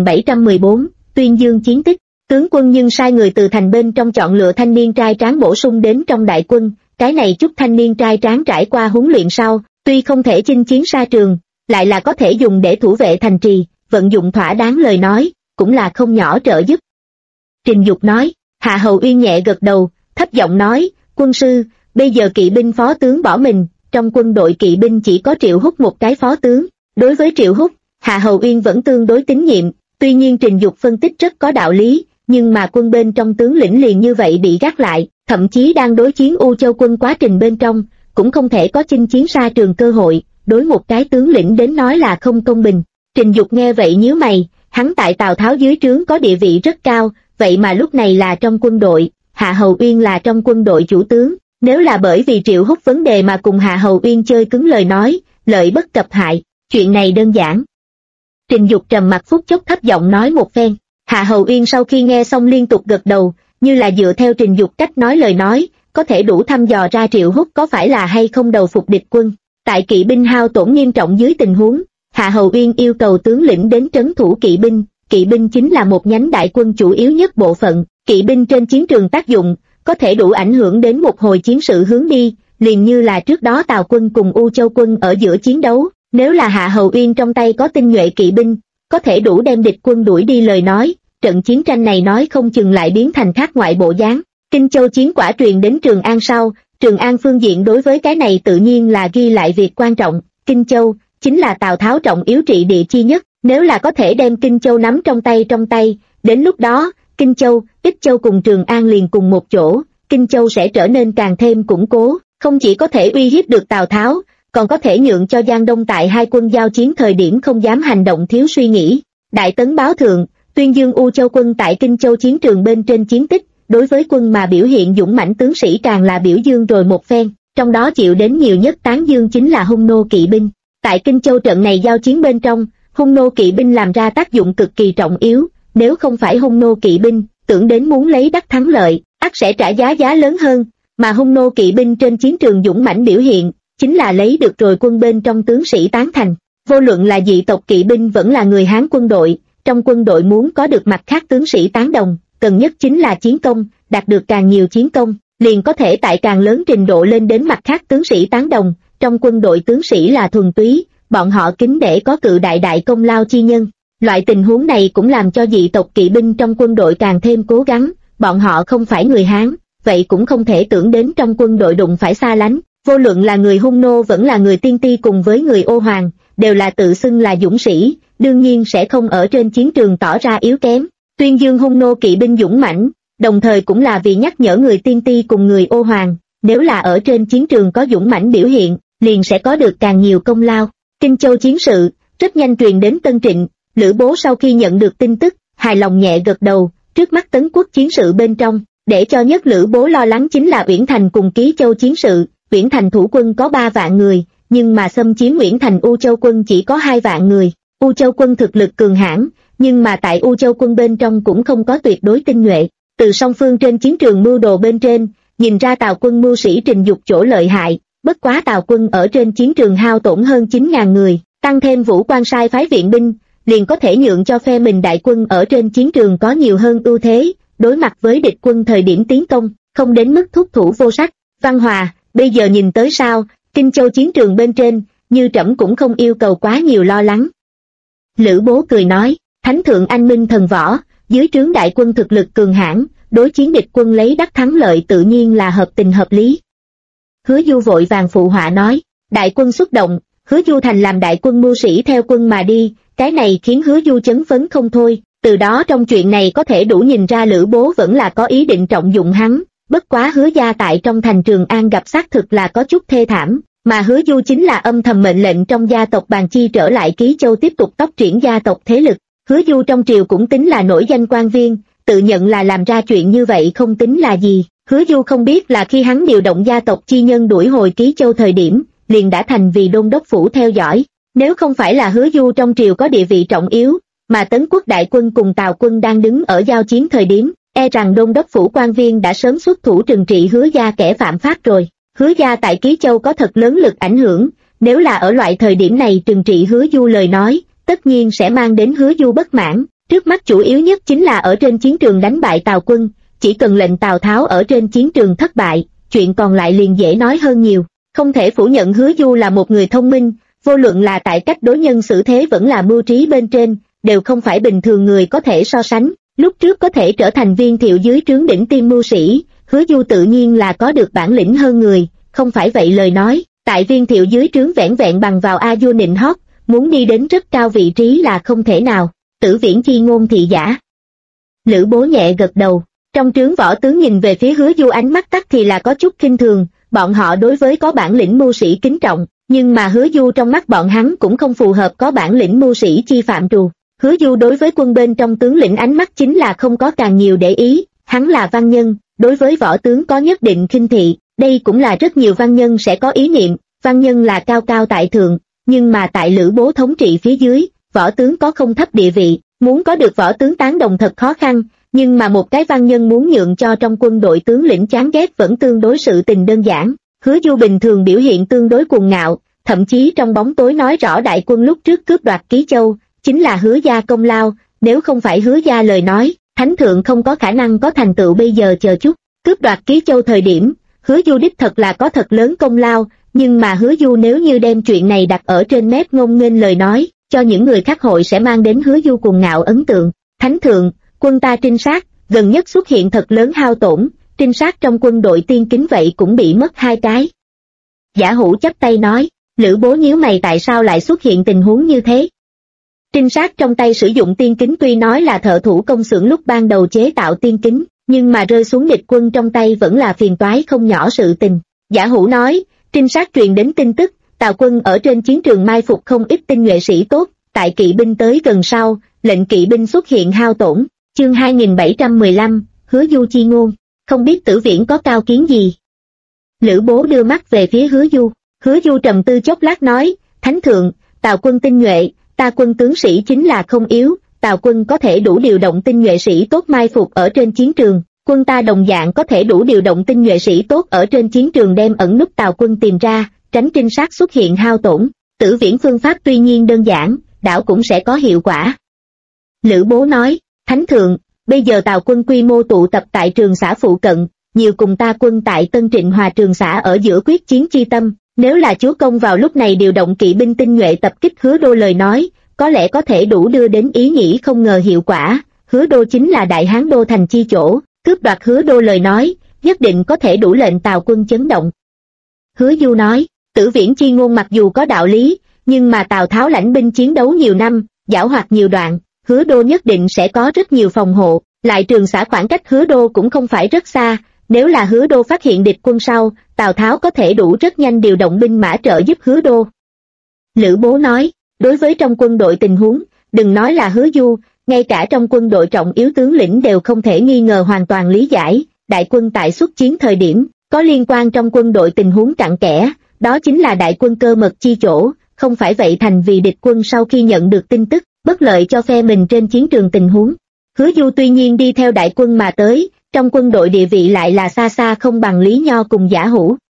2714, tuyên dương chiến tích, tướng quân nhưng sai người từ thành bên trong chọn lựa thanh niên trai tráng bổ sung đến trong đại quân, cái này chút thanh niên trai tráng trải qua huấn luyện sau, tuy không thể chinh chiến xa trường, lại là có thể dùng để thủ vệ thành trì, vận dụng thỏa đáng lời nói, cũng là không nhỏ trợ giúp. Trình Dục nói, Hạ Hầu Uyên nhẹ gật đầu, thấp giọng nói, quân sư, bây giờ kỵ binh phó tướng bỏ mình, trong quân đội kỵ binh chỉ có Triệu Húc một cái phó tướng. Đối với Triệu Húc, Hạ Hầu Uyên vẫn tương đối tín nhiệm, tuy nhiên Trình Dục phân tích rất có đạo lý, nhưng mà quân bên trong tướng lĩnh liền như vậy bị gác lại, thậm chí đang đối chiến U Châu quân quá trình bên trong, cũng không thể có chinh chiến xa trường cơ hội, đối một cái tướng lĩnh đến nói là không công bình. Trình Dục nghe vậy nhíu mày, hắn tại Tào Tháo dưới trướng có địa vị rất cao, vậy mà lúc này là trong quân đội, Hạ Hầu Uyên là trong quân đội chủ tướng, nếu là bởi vì Triệu Húc vấn đề mà cùng Hạ Hầu Uyên chơi cứng lời nói, lợi bất cập hại, chuyện này đơn giản. Trình Dục trầm mặt phút chốc thấp giọng nói một phen, Hạ Hầu Uyên sau khi nghe xong liên tục gật đầu, như là dựa theo Trình Dục cách nói lời nói, có thể đủ thăm dò ra Triệu Húc có phải là hay không đầu phục địch quân. Tại kỵ binh hao tổn nghiêm trọng dưới tình huống, Hạ Hầu Uyên yêu cầu tướng lĩnh đến trấn thủ kỵ binh chính là một nhánh đại quân chủ yếu nhất bộ phận, kỵ binh trên chiến trường tác dụng, có thể đủ ảnh hưởng đến một hồi chiến sự hướng đi, liền như là trước đó Tào quân cùng U Châu quân ở giữa chiến đấu, nếu là Hạ Hầu Uyên trong tay có tinh nhuệ kỵ binh, có thể đủ đem địch quân đuổi đi lời nói, trận chiến tranh này nói không chừng lại biến thành khác ngoại bộ dáng. Kinh Châu chiến quả truyền đến Trường An sau, Trường An phương diện đối với cái này tự nhiên là ghi lại việc quan trọng, Kinh Châu chính là Tào Tháo trọng yếu trị địa chi nhất, nếu là có thể đem Kinh Châu nắm trong tay, đến lúc đó, Kinh Châu, Ích Châu cùng Trường An liền cùng một chỗ, Kinh Châu sẽ trở nên càng thêm củng cố, không chỉ có thể uy hiếp được Tào Tháo, còn có thể nhượng cho Giang Đông tại hai quân giao chiến thời điểm không dám hành động thiếu suy nghĩ. Đại tấn báo thượng, tuyên dương U Châu quân tại Kinh Châu chiến trường bên trên chiến tích, đối với quân mà biểu hiện dũng mãnh tướng sĩ càng là biểu dương rồi một phen, trong đó chịu đến nhiều nhất tán dương chính là Hung nô kỵ binh. Tại Kinh Châu trận này giao chiến bên trong, Hung nô kỵ binh làm ra tác dụng cực kỳ trọng yếu, nếu không phải Hung nô kỵ binh, tưởng đến muốn lấy đắc thắng lợi, ắt sẽ trả giá lớn hơn, mà Hung nô kỵ binh trên chiến trường dũng mãnh biểu hiện, chính là lấy được rồi quân bên trong tướng sĩ tán thành. Vô luận là dị tộc kỵ binh vẫn là người Hán quân đội, trong quân đội muốn có được mặt khác tướng sĩ tán đồng, cần nhất chính là chiến công, đạt được càng nhiều chiến công, liền có thể tại càng lớn trình độ lên đến mặt khác tướng sĩ tán đồng, trong quân đội tướng sĩ là thuần túy, bọn họ kính để có cự đại công lao chi nhân. Loại tình huống này cũng làm cho dị tộc kỵ binh trong quân đội càng thêm cố gắng, bọn họ không phải người Hán, vậy cũng không thể tưởng đến trong quân đội đụng phải xa lánh, vô luận là người Hung nô vẫn là người Tiên Ti cùng với người Ô Hoàng, đều là tự xưng là dũng sĩ, đương nhiên sẽ không ở trên chiến trường tỏ ra yếu kém. Tuyên dương Hung nô kỵ binh dũng mãnh, đồng thời cũng là vì nhắc nhở người Tiên Ti cùng người Ô Hoàng, nếu là ở trên chiến trường có dũng mãnh biểu hiện, liền sẽ có được càng nhiều công lao. Kinh Châu chiến sự, rất nhanh truyền đến Tân Trịnh, Lữ Bố sau khi nhận được tin tức, hài lòng nhẹ gật đầu, trước mắt Tấn Quốc chiến sự bên trong, để cho nhất Lữ Bố lo lắng chính là Uyển Thành cùng Ký Châu chiến sự. Uyển Thành thủ quân có 3 vạn người, nhưng mà xâm chiếm Uyển Thành U Châu quân chỉ có 2 vạn người. U Châu quân thực lực cường hãn, nhưng mà tại U Châu quân bên trong cũng không có tuyệt đối tinh nhuệ. Từ song phương trên chiến trường mưu đồ bên trên, nhìn ra Tào quân mưu sĩ Trình Dục chỗ lợi hại, bất quá Tào quân ở trên chiến trường hao tổn hơn 9.000 người, tăng thêm Vũ Quan sai phái viện binh, liền có thể nhượng cho phe mình đại quân ở trên chiến trường có nhiều hơn ưu thế, đối mặt với địch quân thời điểm tiến công, không đến mức thúc thủ vô sách. Văn Hòa, bây giờ nhìn tới sao, Kinh Châu chiến trường bên trên, như trẫm cũng không yêu cầu quá nhiều lo lắng. Lữ Bố cười nói, thánh thượng anh minh thần võ, dưới trướng đại quân thực lực cường hãn, đối chiến địch quân lấy đắc thắng lợi tự nhiên là hợp tình hợp lý. Hứa Du vội vàng phụ họa nói, đại quân xuất động, Hứa Du thành làm đại quân mưu sĩ theo quân mà đi, cái này khiến Hứa Du chấn phấn không thôi, từ đó trong chuyện này có thể đủ nhìn ra Lữ Bố vẫn là có ý định trọng dụng hắn, bất quá Hứa gia tại trong thành Trường An gặp xác thực là có chút thê thảm, mà Hứa Du chính là âm thầm mệnh lệnh trong gia tộc Bàn Chi trở lại Ký Châu tiếp tục tốc triển gia tộc thế lực. Hứa Du trong triều cũng tính là nổi danh quan viên, tự nhận là làm ra chuyện như vậy không tính là gì. Hứa Du không biết là khi hắn điều động gia tộc chi nhân đuổi hồi Ký Châu thời điểm, liền đã thành vì đôn đốc phủ theo dõi. Nếu không phải là Hứa Du trong triều có địa vị trọng yếu, mà Tấn Quốc đại quân cùng Tào quân đang đứng ở giao chiến thời điểm, e rằng đôn đốc phủ quan viên đã sớm xuất thủ trừng trị Hứa gia kẻ phạm pháp rồi. Hứa gia tại Ký Châu có thật lớn lực ảnh hưởng, nếu là ở loại thời điểm này trừng trị Hứa Du lời nói, tất nhiên sẽ mang đến Hứa Du bất mãn. Trước mắt chủ yếu nhất chính là ở trên chiến trường đánh bại Tào quân, chỉ cần lệnh Tào Tháo ở trên chiến trường thất bại, chuyện còn lại liền dễ nói hơn nhiều. Không thể phủ nhận Hứa Du là một người thông minh, vô luận là tại cách đối nhân xử thế vẫn là mưu trí bên trên, đều không phải bình thường người có thể so sánh. Lúc trước có thể trở thành Viên Thiệu dưới trướng đỉnh tiêm mưu sĩ, Hứa Du tự nhiên là có được bản lĩnh hơn người, không phải vậy lời nói, tại Viên Thiệu dưới trướng vẻn vẹn bằng vào a vua nịnh hót, muốn đi đến rất cao vị trí là không thể nào. Tử Viễn chi ngôn thị giả. Lữ Bố nhẹ gật đầu, trong trướng võ tướng nhìn về phía Hứa Du ánh mắt tắc thì là có chút khinh thường, bọn họ đối với có bản lĩnh mưu sĩ kính trọng, nhưng mà Hứa Du trong mắt bọn hắn cũng không phù hợp có bản lĩnh mưu sĩ chi phạm trù. Hứa Du đối với quân bên trong tướng lĩnh ánh mắt chính là không có càng nhiều để ý, hắn là văn nhân, đối với võ tướng có nhất định khinh thị, đây cũng là rất nhiều văn nhân sẽ có ý niệm, văn nhân là cao cao tại thượng, nhưng mà tại Lữ Bố thống trị phía dưới, võ tướng có không thấp địa vị, muốn có được võ tướng tán đồng thật khó khăn, nhưng mà một cái văn nhân muốn nhượng cho trong quân đội tướng lĩnh chán ghét vẫn tương đối sự tình đơn giản. Hứa Du bình thường biểu hiện tương đối cuồng ngạo, thậm chí trong bóng tối nói rõ đại quân lúc trước cướp đoạt Ký Châu, chính là Hứa gia công lao, nếu không phải Hứa gia lời nói, thánh thượng không có khả năng có thành tựu bây giờ chờ chút. Cướp đoạt Ký Châu thời điểm, Hứa Du đích thật là có thật lớn công lao, nhưng mà Hứa Du nếu như đem chuyện này đặt ở trên mép ngông nghênh lời nói, cho những người khác hội sẽ mang đến Hứa Du cuồng ngạo ấn tượng. Thánh thượng, quân ta trinh sát, gần nhất xuất hiện thật lớn hao tổn, trinh sát trong quân đội tiên kính vậy cũng bị mất 2 cái. Giả Hữu chắp tay nói, Lữ Bố nhíu mày tại sao lại xuất hiện tình huống như thế. Trinh sát trong tay sử dụng tiên kính tuy nói là thợ thủ công xưởng lúc ban đầu chế tạo tiên kính, nhưng mà rơi xuống địch quân trong tay vẫn là phiền toái không nhỏ sự tình. Giả Hữu nói, trinh sát truyền đến tin tức, Tào quân ở trên chiến trường mai phục không ít tinh nhuệ sĩ tốt, tại kỵ binh tới gần sau, lệnh kỵ binh xuất hiện hao tổn. Chương 2715, Hứa Du chi ngôn, không biết Tử Viễn có cao kiến gì. Lữ Bố đưa mắt về phía Hứa Du trầm tư chốc lát nói, Thánh thượng, Tào quân tinh nhuệ, ta quân tướng sĩ chính là không yếu, Tào quân có thể đủ điều động tinh nhuệ sĩ tốt mai phục ở trên chiến trường, quân ta đồng dạng có thể đủ điều động tinh nhuệ sĩ tốt ở trên chiến trường đem ẩn núp Tào quân tìm ra, tránh trinh sát xuất hiện hao tổn. Tử Viễn phương pháp tuy nhiên đơn giản, đảo cũng sẽ có hiệu quả. Lữ Bố nói, Thánh thượng, bây giờ Tào quân quy mô tụ tập tại Trường Xã phụ cận, nhiều cùng ta quân tại Tân Trịnh Hòa Trường Xã ở giữa quyết chiến chi tâm, nếu là chúa công vào lúc này điều động kỵ binh tinh nhuệ tập kích Hứa Đô lời nói, có lẽ có thể đủ đưa đến ý nghĩ không ngờ hiệu quả. Hứa Đô chính là đại hán đô thành chi chỗ, cướp đoạt Hứa Đô lời nói, nhất định có thể đủ lệnh Tào quân chấn động. Hứa Du nói, Tử Viễn chi ngôn mặc dù có đạo lý, nhưng mà Tào Tháo lãnh binh chiến đấu nhiều năm, giảo hoạt nhiều đoạn, Hứa Đô nhất định sẽ có rất nhiều phòng hộ, lại Trường Xã khoảng cách Hứa Đô cũng không phải rất xa, nếu là Hứa Đô phát hiện địch quân sau, Tào Tháo có thể đủ rất nhanh điều động binh mã trợ giúp Hứa Đô. Lữ Bố nói, đối với trong quân đội tình huống, đừng nói là Hứa Du, ngay cả trong quân đội trọng yếu tướng lĩnh đều không thể nghi ngờ hoàn toàn lý giải, đại quân tại xuất chiến thời điểm, có liên quan trong quân đội tình huống cặn kẽ, đó chính là đại quân cơ mật chi chỗ, không phải vậy thành vì địch quân sau khi nhận được tin tức, bất lợi cho phe mình trên chiến trường tình huống. Hứa Du tuy nhiên đi theo đại quân mà tới, trong quân đội địa vị lại là xa xa không bằng Lý Nho cùng Giả Hữu,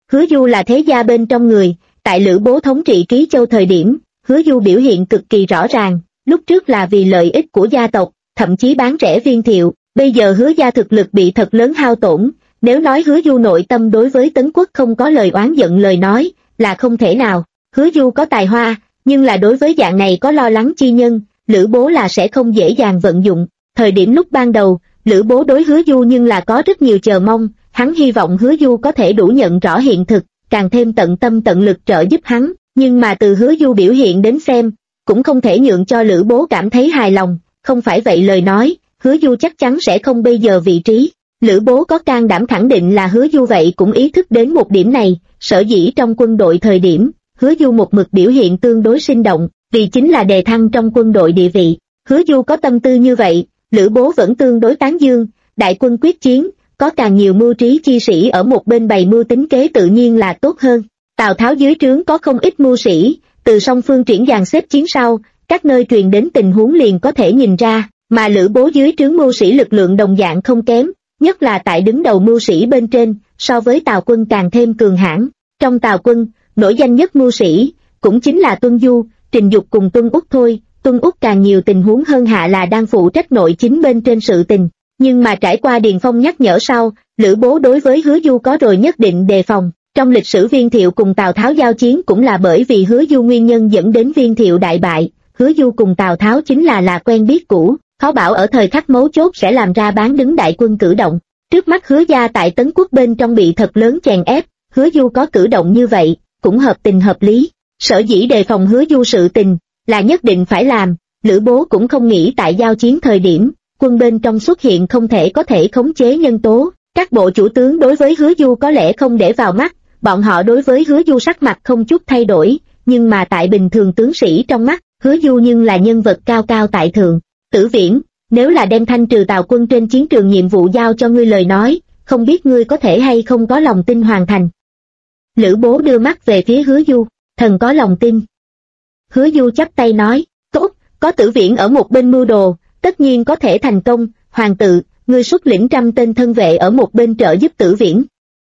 Hứa Du là thế gia bên trong người, tại Lữ Bố thống trị Ký Châu thời điểm, Hứa Du biểu hiện cực kỳ rõ ràng, lúc trước là vì lợi ích của gia tộc, thậm chí bán rẻ Viên Thiệu, bây giờ Hứa gia thực lực bị thật lớn hao tổn, nếu nói Hứa Du nội tâm đối với Tấn Quốc không có lời oán giận lời nói, là không thể nào. Hứa Du có tài hoa, nhưng là đối với dạng này có lo lắng chi nhân, Lữ Bố là sẽ không dễ dàng vận dụng. Thời điểm lúc ban đầu, Lữ Bố đối Hứa Du nhưng là có rất nhiều chờ mong, hắn hy vọng Hứa Du có thể đủ nhận rõ hiện thực, càng thêm tận tâm tận lực trợ giúp hắn, nhưng mà từ Hứa Du biểu hiện đến xem, cũng không thể nhượng cho Lữ Bố cảm thấy hài lòng, không phải vậy lời nói, Hứa Du chắc chắn sẽ không bây giờ vị trí. Lữ Bố có can đảm khẳng định là Hứa Du vậy cũng ý thức đến một điểm này, sở dĩ trong quân đội thời điểm, Hứa Du một mực biểu hiện tương đối sinh động, vì chính là đề thăng trong quân đội địa vị. Hứa Du có tâm tư như vậy, Lữ Bố vẫn tương đối tán dương, đại quân quyết chiến, có càng nhiều mưu trí chi sĩ ở một bên bày mưu tính kế tự nhiên là tốt hơn. Tào Tháo dưới trướng có không ít mưu sĩ, từ song phương triển dàn xếp chiến sau, các nơi truyền đến tình huống liền có thể nhìn ra, mà Lữ Bố dưới trướng mưu sĩ lực lượng đồng dạng không kém, nhất là tại đứng đầu mưu sĩ bên trên, so với Tào Quân càng thêm cường hãn. Trong Tào Quân, nổi danh nhất mưu sĩ, cũng chính là Tuân Du, Trình Dục cùng Tuân Úc thôi. Tuân Úc càng nhiều tình huống hơn hạ là đang phụ trách nội chính bên trên sự tình, nhưng mà trải qua Điền Phong nhắc nhở sau, Lữ Bố đối với Hứa Du có rồi nhất định đề phòng. Trong lịch sử Viên Thiệu cùng Tào Tháo giao chiến cũng là bởi vì Hứa Du nguyên nhân dẫn đến Viên Thiệu đại bại, Hứa Du cùng Tào Tháo chính là quen biết cũ, khó bảo ở thời khắc mấu chốt sẽ làm ra bán đứng đại quân cử động. Trước mắt Hứa gia tại Tấn Quốc bên trong bị thật lớn chèn ép, Hứa Du có cử động như vậy, cũng hợp tình hợp lý. Sở dĩ đề phòng Hứa Du sự tình, là nhất định phải làm, Lữ Bố cũng không nghĩ tại giao chiến thời điểm, quân bên trong xuất hiện không có thể khống chế nhân tố, các bộ chủ tướng đối với Hứa Du có lẽ không để vào mắt, bọn họ đối với Hứa Du sắc mặt không chút thay đổi, nhưng mà tại bình thường tướng sĩ trong mắt, Hứa Du nhưng là nhân vật cao cao tại thượng. Tử Viễn, nếu là đem thanh trừ Tào quân trên chiến trường nhiệm vụ giao cho ngươi lời nói, không biết ngươi có thể hay không có lòng tin hoàn thành. Lữ Bố đưa mắt về phía Hứa Du, thần có lòng tin. Hứa Du chắp tay nói, tốt, có Tử Viễn ở một bên mưu đồ, tất nhiên có thể thành công. Hoàng tự, ngươi xuất lĩnh 100 tên thân vệ ở một bên trợ giúp Tử Viễn.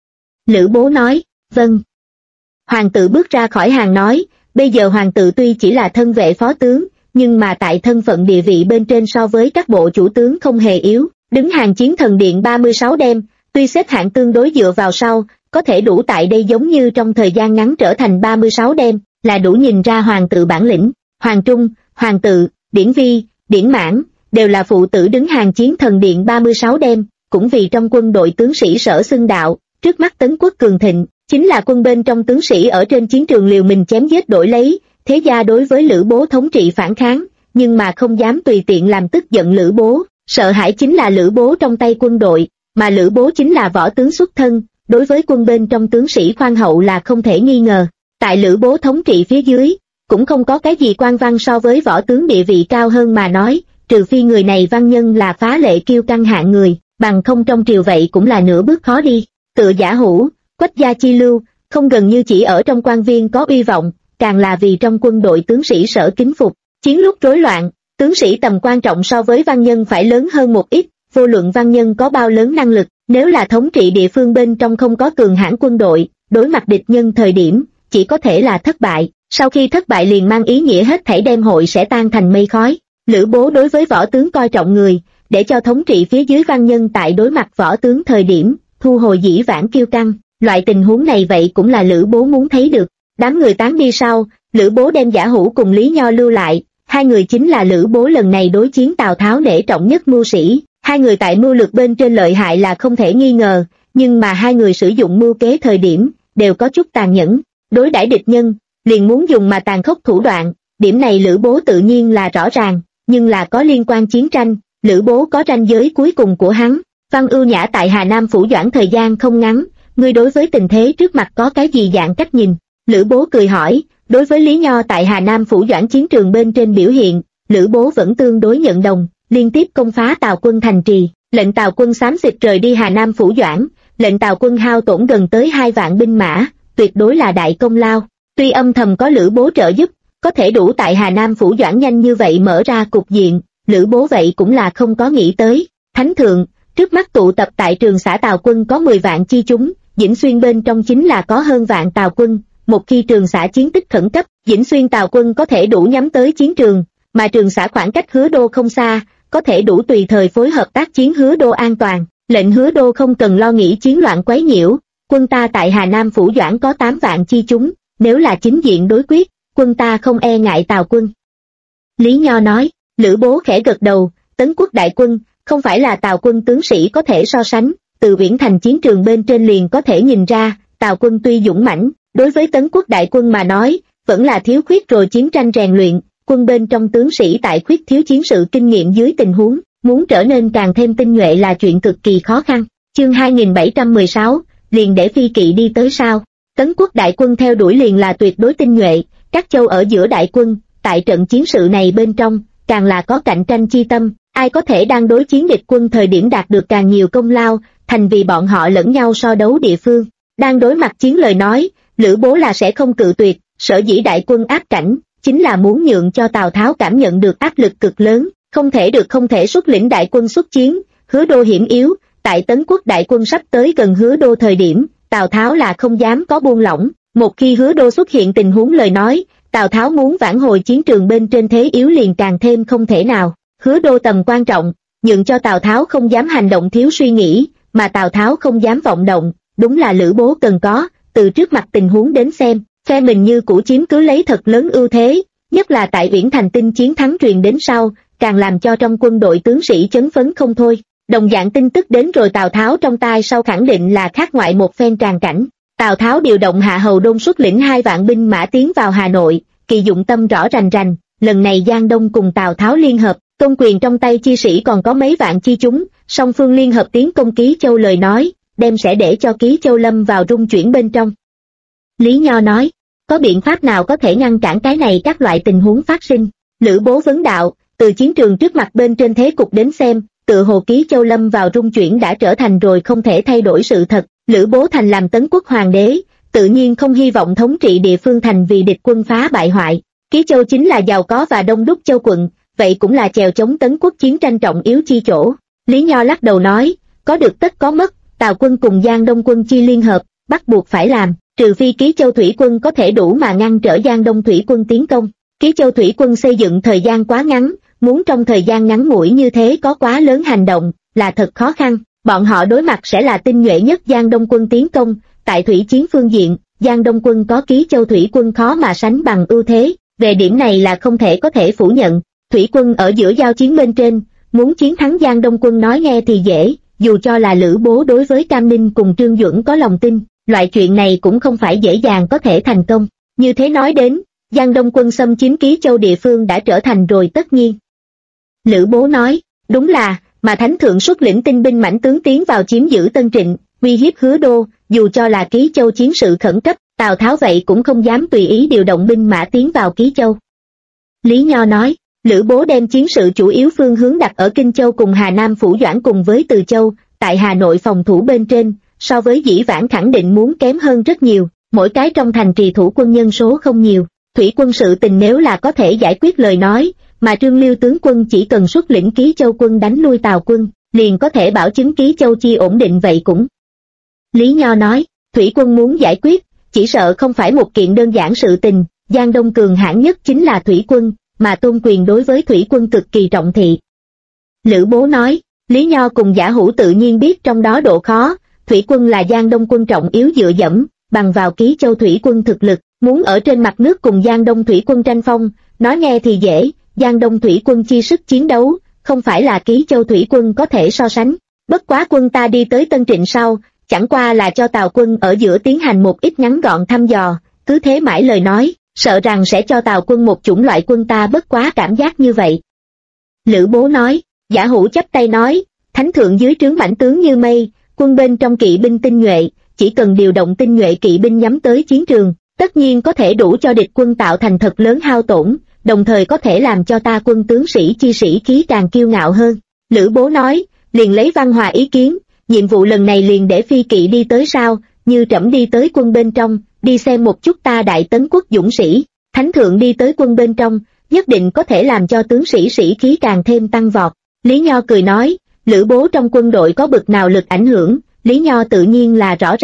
Lữ Bố nói, vâng. Hoàng tự bước ra khỏi hàng nói, bây giờ hoàng tự tuy chỉ là thân vệ phó tướng, nhưng mà tại thân phận địa vị bên trên so với các bộ chủ tướng không hề yếu, đứng hàng chiến thần điện 36 đêm, tuy xếp hạng tương đối dựa vào sau, có thể đủ tại đây giống như trong thời gian ngắn trở thành 36 đêm, là đủ nhìn ra hoàng tự bản lĩnh. Hoàng Trung, Hoàng tự, Điển Vi, Điển Mãn, đều là phụ tử đứng hàng chiến thần điện 36 đêm, cũng vì trong quân đội tướng sĩ sở xưng đạo, trước mắt Tấn Quốc cường thịnh, chính là quân bên trong tướng sĩ ở trên chiến trường liều mình chém giết đổi lấy, thế gia đối với Lữ Bố thống trị phản kháng, nhưng mà không dám tùy tiện làm tức giận Lữ Bố, sợ hãi chính là Lữ Bố trong tay quân đội, mà Lữ Bố chính là võ tướng xuất thân, đối với quân bên trong tướng sĩ khoan hậu là không thể nghi ngờ. Tại Lữ Bố thống trị phía dưới, cũng không có cái gì quan văn so với võ tướng địa vị cao hơn mà nói, trừ phi người này văn nhân là phá lệ kiêu căng hạng người, bằng không trong triều vậy cũng là nửa bước khó đi. Tựa Giả Hữu, Quách gia chi lưu, không gần như chỉ ở trong quan viên có uy vọng, càng là vì trong quân đội tướng sĩ sở kính phục. Chiến lúc rối loạn, tướng sĩ tầm quan trọng so với văn nhân phải lớn hơn một ít, vô luận văn nhân có bao lớn năng lực, nếu là thống trị địa phương bên trong không có cường hãn quân đội, đối mặt địch nhân thời điểm, chỉ có thể là thất bại, sau khi thất bại liền mang ý nghĩa hết thảy đem hội sẽ tan thành mây khói. Lữ Bố đối với võ tướng coi trọng người, để cho thống trị phía dưới văn nhân tại đối mặt võ tướng thời điểm, thu hồi dĩ vãng kiêu căng, loại tình huống này vậy cũng là Lữ Bố muốn thấy được. Đám người tán đi sau, Lữ Bố đem Giả Hữu cùng Lý Nho lưu lại, hai người chính là Lữ Bố lần này đối chiến Tào Tháo nể trọng nhất mưu sĩ, hai người tại mưu lược bên trên lợi hại là không thể nghi ngờ, nhưng mà hai người sử dụng mưu kế thời điểm, đều có chút tàn nhẫn, đối đãi địch nhân, liền muốn dùng mà tàn khốc thủ đoạn, điểm này Lữ Bố tự nhiên là rõ ràng, nhưng là có liên quan chiến tranh, Lữ Bố có ranh giới cuối cùng của hắn. Văn Ưu Nhã tại Hà Nam phủ doãn thời gian không ngắn, ngươi đối với tình thế trước mặt có cái gì dạng cách nhìn? Lữ Bố cười hỏi, đối với Lý Nho tại Hà Nam phủ doãn chiến trường bên trên biểu hiện, Lữ Bố vẫn tương đối nhận đồng, liên tiếp công phá Tào quân thành trì, lệnh Tào quân xám xịt rời đi Hà Nam phủ doãn, lệnh Tào quân hao tổn gần tới 2 vạn binh mã, tuyệt đối là đại công lao. Tuy âm thầm có Lữ Bố trợ giúp, có thể đủ tại Hà Nam phủ doãn nhanh như vậy mở ra cục diện, Lữ Bố vậy cũng là không có nghĩ tới. Thánh thượng, trước mắt tụ tập tại trường xã Tào quân có 10 vạn chi chúng, Dĩnh Xuyên bên trong chính là có hơn vạn tào quân, một khi trường xã chiến tích khẩn cấp, Dĩnh Xuyên tào quân có thể đủ nhắm tới chiến trường, mà trường xã khoảng cách Hứa Đô không xa, có thể đủ tùy thời phối hợp tác chiến Hứa Đô an toàn, lệnh Hứa Đô không cần lo nghĩ chiến loạn quấy nhiễu. Quân ta tại Hà Nam Phủ Doãn có 8 vạn chi chúng, nếu là chính diện đối quyết, quân ta không e ngại tào quân. Lý Nho nói. Lữ Bố khẽ gật đầu, Tấn Quốc đại quân, không phải là tào quân tướng sĩ có thể so sánh, từ Uyển Thành chiến trường bên trên liền có thể nhìn ra, tào quân tuy dũng mãnh, đối với Tấn Quốc đại quân mà nói, vẫn là thiếu khuyết rồi chiến tranh rèn luyện, quân bên trong tướng sĩ tại khuyết thiếu chiến sự kinh nghiệm dưới tình huống, muốn trở nên càng thêm tinh nhuệ là chuyện cực kỳ khó khăn. Chương 2716, liền để phi kỵ đi tới sao? Tấn Quốc đại quân theo đuổi liền là tuyệt đối tinh nhuệ, các châu ở giữa đại quân, tại trận chiến sự này bên trong, càng là có cạnh tranh chi tâm, ai có thể đang đối chiến địch quân thời điểm đạt được càng nhiều công lao, thành vì bọn họ lẫn nhau so đấu địa phương. Đang đối mặt chiến lời nói, Lữ Bố là sẽ không cự tuyệt, sở dĩ đại quân áp cảnh, chính là muốn nhượng cho Tào Tháo cảm nhận được áp lực cực lớn, không thể xuất lĩnh đại quân xuất chiến, Hứa Đô hiểm yếu, tại Tấn Quốc đại quân sắp tới gần Hứa Đô thời điểm, Tào Tháo là không dám có buông lỏng, một khi Hứa Đô xuất hiện tình huống lời nói, Tào Tháo muốn vãn hồi chiến trường bên trên thế yếu liền càng thêm không thể nào. Hứa Đô tầm quan trọng, nhượng cho Tào Tháo không dám hành động thiếu suy nghĩ, mà Tào Tháo không dám vọng động, đúng là Lữ Bố cần có, từ trước mặt tình huống đến xem, phe mình như cũ chiếm cứ lấy thật lớn ưu thế, nhất là tại Uyển Thành tin chiến thắng truyền đến sau, càng làm cho trong quân đội tướng sĩ chấn phấn không thôi. Đồng dạng tin tức đến rồi Tào Tháo trong tai sau khẳng định là khác ngoại một phen tràn cảnh. Tào Tháo điều động Hạ Hầu Đôn xuất lĩnh 2 vạn binh mã tiến vào Hà Nội, kỳ dụng tâm rõ rành rành, lần này Giang Đông cùng Tào Tháo liên hợp, công quyền trong tay chi sĩ còn có mấy vạn chi chúng, song phương liên hợp tiến công Ký Châu lời nói, đem sẽ để cho Ký Châu lâm vào rung chuyển bên trong. Lý Nho nói, có biện pháp nào có thể ngăn cản cái này các loại tình huống phát sinh? Lữ Bố vấn đạo, từ chiến trường trước mặt bên trên thế cục đến xem, tự hồ Ký Châu lâm vào rung chuyển đã trở thành rồi không thể thay đổi sự thật. Lữ Bố thành làm Tấn Quốc hoàng đế, tự nhiên không hy vọng thống trị địa phương thành vì địch quân phá bại hoại. Ký Châu chính là giàu có và đông đúc châu quận, vậy cũng là chèo chống Tấn Quốc chiến tranh trọng yếu chi chỗ. Lý Nho lắc đầu nói, có được tất có mất, Tào quân cùng Giang Đông quân chi liên hợp, bắt buộc phải làm, trừ phi Ký Châu thủy quân có thể đủ mà ngăn trở Giang Đông thủy quân tiến công. Ký Châu thủy quân xây dựng thời gian quá ngắn, muốn trong thời gian ngắn ngủi như thế có quá lớn hành động, là thật khó khăn. Bọn họ đối mặt sẽ là tinh nhuệ nhất Giang Đông quân tiến công, tại thủy chiến phương diện, Giang Đông quân có Ký Châu thủy quân khó mà sánh bằng ưu thế, về điểm này là không thể phủ nhận. Thủy quân ở giữa giao chiến bên trên, muốn chiến thắng Giang Đông quân nói nghe thì dễ, dù cho là Lữ Bố đối với Cam Ninh cùng Trương Duẩn có lòng tin, loại chuyện này cũng không phải dễ dàng có thể thành công. Như thế nói đến, Giang Đông quân xâm chiếm Ký Châu địa phương đã trở thành rồi tất nhiên. Lữ Bố nói, đúng là, mà Thánh Thượng xuất lĩnh tinh binh mãnh tướng tiến vào chiếm giữ Tân Trịnh, uy hiếp Hứa Đô, dù cho là Ký Châu chiến sự khẩn cấp, Tào Tháo vậy cũng không dám tùy ý điều động binh mã tiến vào Ký Châu. Lý Nho nói, Lữ Bố đem chiến sự chủ yếu phương hướng đặt ở Kinh Châu cùng Hà Nam Phủ Doãn cùng với Từ Châu, tại Hà Nội phòng thủ bên trên, so với dĩ vãng khẳng định muốn kém hơn rất nhiều, mỗi cái trong thành trì thủ quân nhân số không nhiều, thủy quân sự tình nếu là có thể giải quyết lời nói, mà Trương Liêu tướng quân chỉ cần xuất lĩnh Ký Châu quân đánh lui Tào quân, liền có thể bảo chứng Ký Châu chi ổn định vậy cũng. Lý Nho nói, thủy quân muốn giải quyết, chỉ sợ không phải một kiện đơn giản sự tình, Giang Đông cường hãn nhất chính là thủy quân, mà Tôn Quyền đối với thủy quân cực kỳ trọng thị. Lữ Bố nói, Lý Nho cùng Giả Hữu tự nhiên biết trong đó độ khó, thủy quân là Giang Đông quân trọng yếu dựa dẫm, bằng vào Ký Châu thủy quân thực lực, muốn ở trên mặt nước cùng Giang Đông thủy quân tranh phong, nói nghe thì dễ, Giang Đông thủy quân chi sức chiến đấu, không phải là Ký Châu thủy quân có thể so sánh. Bất quá quân ta đi tới Tân Trịnh sau, chẳng qua là cho Tào quân ở giữa tiến hành một ít ngắn gọn thăm dò, cứ thế mãi lời nói, sợ rằng sẽ cho Tào quân một chủng loại quân ta bất quá cảm giác như vậy. Lữ Bố nói, Giả Hữu chắp tay nói, Thánh Thượng dưới trướng mãnh tướng như mây, quân bên trong kỵ binh tinh nhuệ, chỉ cần điều động tinh nhuệ kỵ binh nhắm tới chiến trường, tất nhiên có thể đủ cho địch quân tạo thành thật lớn hao tổn, đồng thời có thể làm cho ta quân tướng sĩ chi sĩ khí càng kiêu ngạo hơn. Lữ Bố nói, liền lấy Văn Hòa ý kiến, nhiệm vụ lần này liền để phi kỵ đi tới sao, như trẫm đi tới quân bên trong, đi xem một chút ta Đại Tấn quốc dũng sĩ, Thánh Thượng đi tới quân bên trong, nhất định có thể làm cho tướng sĩ sĩ khí càng thêm tăng vọt. Lý Nho cười nói, Lữ Bố trong quân đội có bực nào lực ảnh hưởng, Lý Nho tự nhiên là rõ ràng,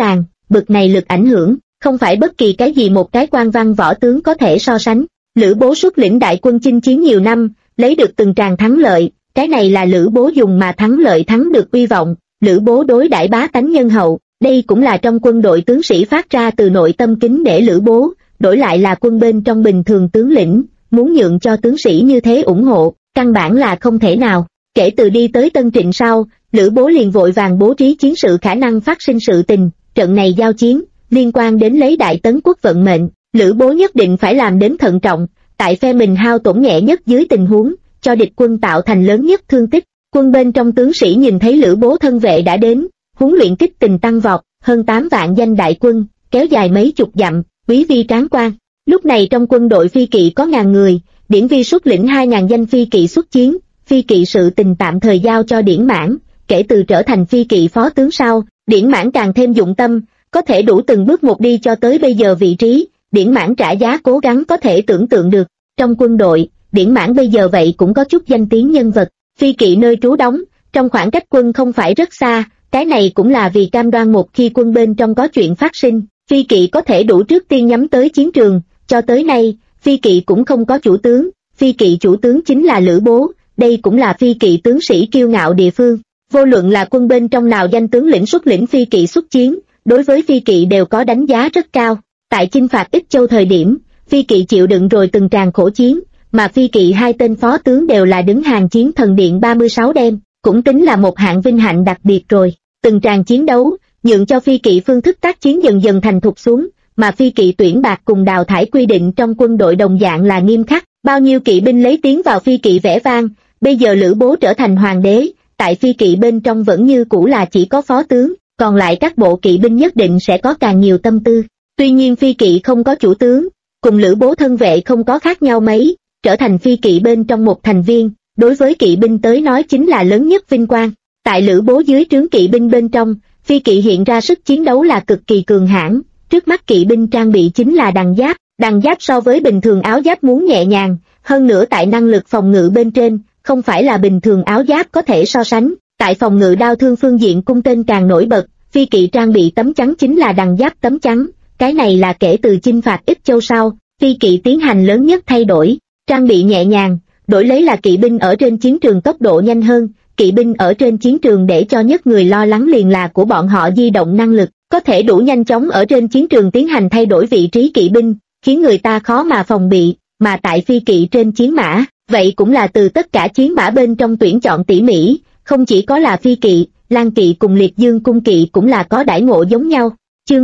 bực này lực ảnh hưởng, không phải bất kỳ cái gì một cái quan văn võ tướng có thể so sánh. Lữ Bố xuất lĩnh đại quân chinh chiến nhiều năm, lấy được từng tràng thắng lợi, cái này là Lữ Bố dùng mà thắng lợi thắng được uy vọng. Lữ Bố đối đãi bá tánh nhân hậu, đây cũng là trong quân đội tướng sĩ phát ra từ nội tâm kính nể Lữ Bố, đổi lại là quân bên trong bình thường tướng lĩnh, muốn nhượng cho tướng sĩ như thế ủng hộ, căn bản là không thể nào. Kể từ đi tới Tân Trịnh sau, Lữ Bố liền vội vàng bố trí chiến sự khả năng phát sinh sự tình, trận này giao chiến, liên quan đến lấy Đại Tấn quốc vận mệnh, Lữ Bố nhất định phải làm đến thận trọng, tại phe mình hao tổn nhẹ nhất dưới tình huống, cho địch quân tạo thành lớn nhất thương tích. Quân bên trong tướng sĩ nhìn thấy Lữ Bố thân vệ đã đến, huấn luyện kích tình tăng vọt, hơn 8 vạn danh đại quân, kéo dài mấy chục dặm, quý vi tráng quan. Lúc này trong quân đội phi kỵ có 1000 người, Điển Vi xuất lĩnh 2000 danh phi kỵ xuất chiến, phi kỵ sự tình tạm thời giao cho Điển Mãn, kể từ trở thành phi kỵ phó tướng sau, Điển Mãn càng thêm dụng tâm, có thể đủ từng bước một đi cho tới bây giờ vị trí, Điển Mãn trả giá cố gắng có thể tưởng tượng được. Trong quân đội, Điển Mãn bây giờ vậy cũng có chút danh tiếng nhân vật, phi kỵ nơi trú đóng, trong khoảng cách quân không phải rất xa, cái này cũng là vì cam đoan một khi quân bên trong có chuyện phát sinh, phi kỵ có thể đủ trước tiên nhắm tới chiến trường. Cho tới nay, phi kỵ cũng không có chủ tướng, phi kỵ chủ tướng chính là Lữ Bố, đây cũng là phi kỵ tướng sĩ kiêu ngạo địa phương. Vô luận là quân bên trong nào danh tướng lĩnh xuất lĩnh phi kỵ xuất chiến, đối với phi kỵ đều có đánh giá rất cao. Tại chinh phạt Ích Châu thời điểm, phi kỵ chịu đựng rồi từng tràng khổ chiến, mà phi kỵ 2 tên phó tướng đều là đứng hàng chiến thần điện 36 đêm, cũng tính là một hạng vinh hạnh đặc biệt rồi. Từng tràng chiến đấu, nhượng cho phi kỵ phương thức tác chiến dần dần thành thục xuống, mà phi kỵ tuyển bạc cùng đào thải quy định trong quân đội đồng dạng là nghiêm khắc, bao nhiêu kỵ binh lấy tiếng vào phi kỵ vẻ vang. Bây giờ Lữ Bố trở thành hoàng đế, tại phi kỵ bên trong vẫn như cũ là chỉ có phó tướng, còn lại các bộ kỵ binh nhất định sẽ có càng nhiều tâm tư. Tuy nhiên phi kỵ không có chủ tướng, cùng Lữ Bố thân vệ không có khác nhau mấy, trở thành phi kỵ bên trong một thành viên, đối với kỵ binh tới nói chính là lớn nhất vinh quang. Tại Lữ Bố dưới trướng kỵ binh bên trong, phi kỵ hiện ra sức chiến đấu là cực kỳ cường hãn. Trước mắt kỵ binh trang bị chính là đằng giáp so với bình thường áo giáp muốn nhẹ nhàng, hơn nữa tại năng lực phòng ngự bên trên, không phải là bình thường áo giáp có thể so sánh. Tại phòng ngự đao thương phương diện cung tên càng nổi bật, phi kỵ trang bị tấm chắn chính là đằng giáp tấm chắn, cái này là kể từ chinh phạt Ích Châu sau, phi kỵ tiến hành lớn nhất thay đổi, trang bị nhẹ nhàng, đổi lấy là kỵ binh ở trên chiến trường tốc độ nhanh hơn, kỵ binh ở trên chiến trường để cho nhất người lo lắng liền là của bọn họ di động năng lực, có thể đủ nhanh chóng ở trên chiến trường tiến hành thay đổi vị trí kỵ binh, khiến người ta khó mà phòng bị, mà tại phi kỵ trên chiến mã, vậy cũng là từ tất cả chiến mã bên trong tuyển chọn tỉ mỉ, không chỉ có là phi kỵ, Lang kỵ cùng Liệt Dương cung kỵ cũng là có đãi ngộ giống nhau. Chương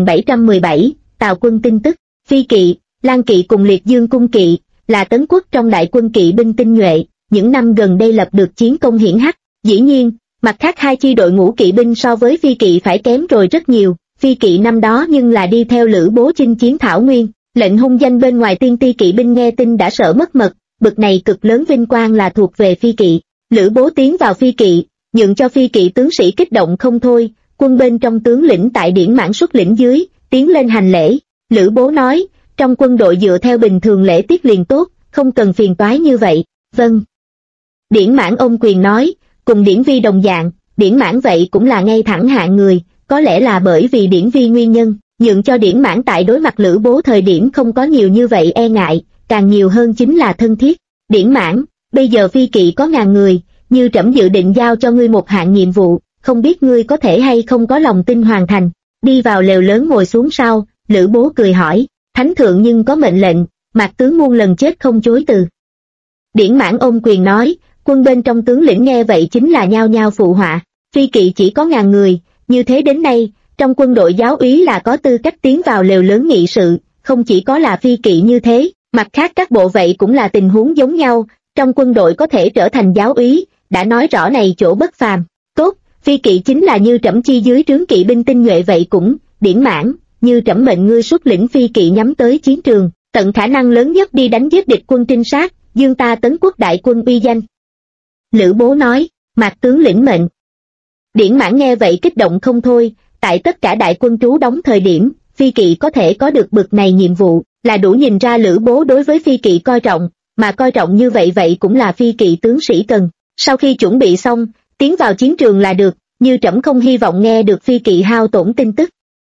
2717, Tào quân tin tức, phi kỵ, Lang kỵ cùng Liệt Dương cung kỵ, là Tấn quốc trong đại quân kỵ binh tinh nhuệ, những năm gần đây lập được chiến công hiển hách. Dĩ nhiên, mặt khác hai chi đội ngũ kỵ binh so với phi kỵ phải kém rồi rất nhiều, phi kỵ năm đó nhưng là đi theo Lữ Bố chinh chiến Thảo Nguyên, lệnh hung danh bên ngoài tiên ti kỵ binh nghe tin đã sợ mất mật, bực này cực lớn vinh quang là thuộc về phi kỵ. Lữ Bố tiến vào phi kỵ, nhượng cho phi kỵ tướng sĩ kích động không thôi, quân bên trong tướng lĩnh tại Điển Mãn xuất lĩnh dưới, tiến lên hành lễ. Lữ Bố nói, trong quân đội dựa theo bình thường lễ tiết liền tốt, không cần phiền toái như vậy. Vâng. Điển Mãn ôm quyền nói, cùng Điển Vi đồng dạng, Điển Mãn vậy cũng là ngay thẳng hạng người, có lẽ là bởi vì Điển Vi nguyên nhân, nhượng cho Điển Mãn tại đối mặt Lữ Bố thời điểm không có nhiều như vậy e ngại, càng nhiều hơn chính là thân thiết. Điển Mãn, bây giờ phi kỵ có 1000 người, như trẫm dự định giao cho ngươi một hạng nhiệm vụ, không biết ngươi có thể hay không có lòng tin hoàn thành. Đi vào lều lớn ngồi xuống sau, Lữ Bố cười hỏi, thánh thượng nhưng có mệnh lệnh, Mạc tướng muôn lần chết không chối từ. Điển Mãn ôm quyền nói, quân bên trong tướng lĩnh nghe vậy chính là nhao nhao phụ họa, phi kỵ chỉ có 1000 người, như thế đến nay, trong quân đội giáo úy là có tư cách tiến vào lều lớn nghị sự, không chỉ có là phi kỵ như thế, mặt khác các bộ vậy cũng là tình huống giống nhau, trong quân đội có thể trở thành giáo úy, đã nói rõ này chỗ bất phàm. Tốt, phi kỵ chính là như trẫm chi dưới trướng kỵ binh tinh nhuệ vậy cũng, Điển Mãn, như trẫm mệnh ngươi xuất lĩnh phi kỵ nhắm tới chiến trường, tận khả năng lớn nhất đi đánh giết địch quân trinh sát, dương ta Tấn quốc đại quân uy danh. Lữ Bố nói, Mạc tướng lĩnh mệnh. Điển Mãn nghe vậy kích động không thôi, tại tất cả đại quân trú đóng thời điểm, phi kỵ có thể có được bực này nhiệm vụ, là đủ nhìn ra Lữ Bố đối với phi kỵ coi trọng, mà coi trọng như vậy cũng là phi kỵ tướng sĩ cần. Sau khi chuẩn bị xong, tiến vào chiến trường là được, như trẫm không hy vọng nghe được phi kỵ hao tổn tin tức.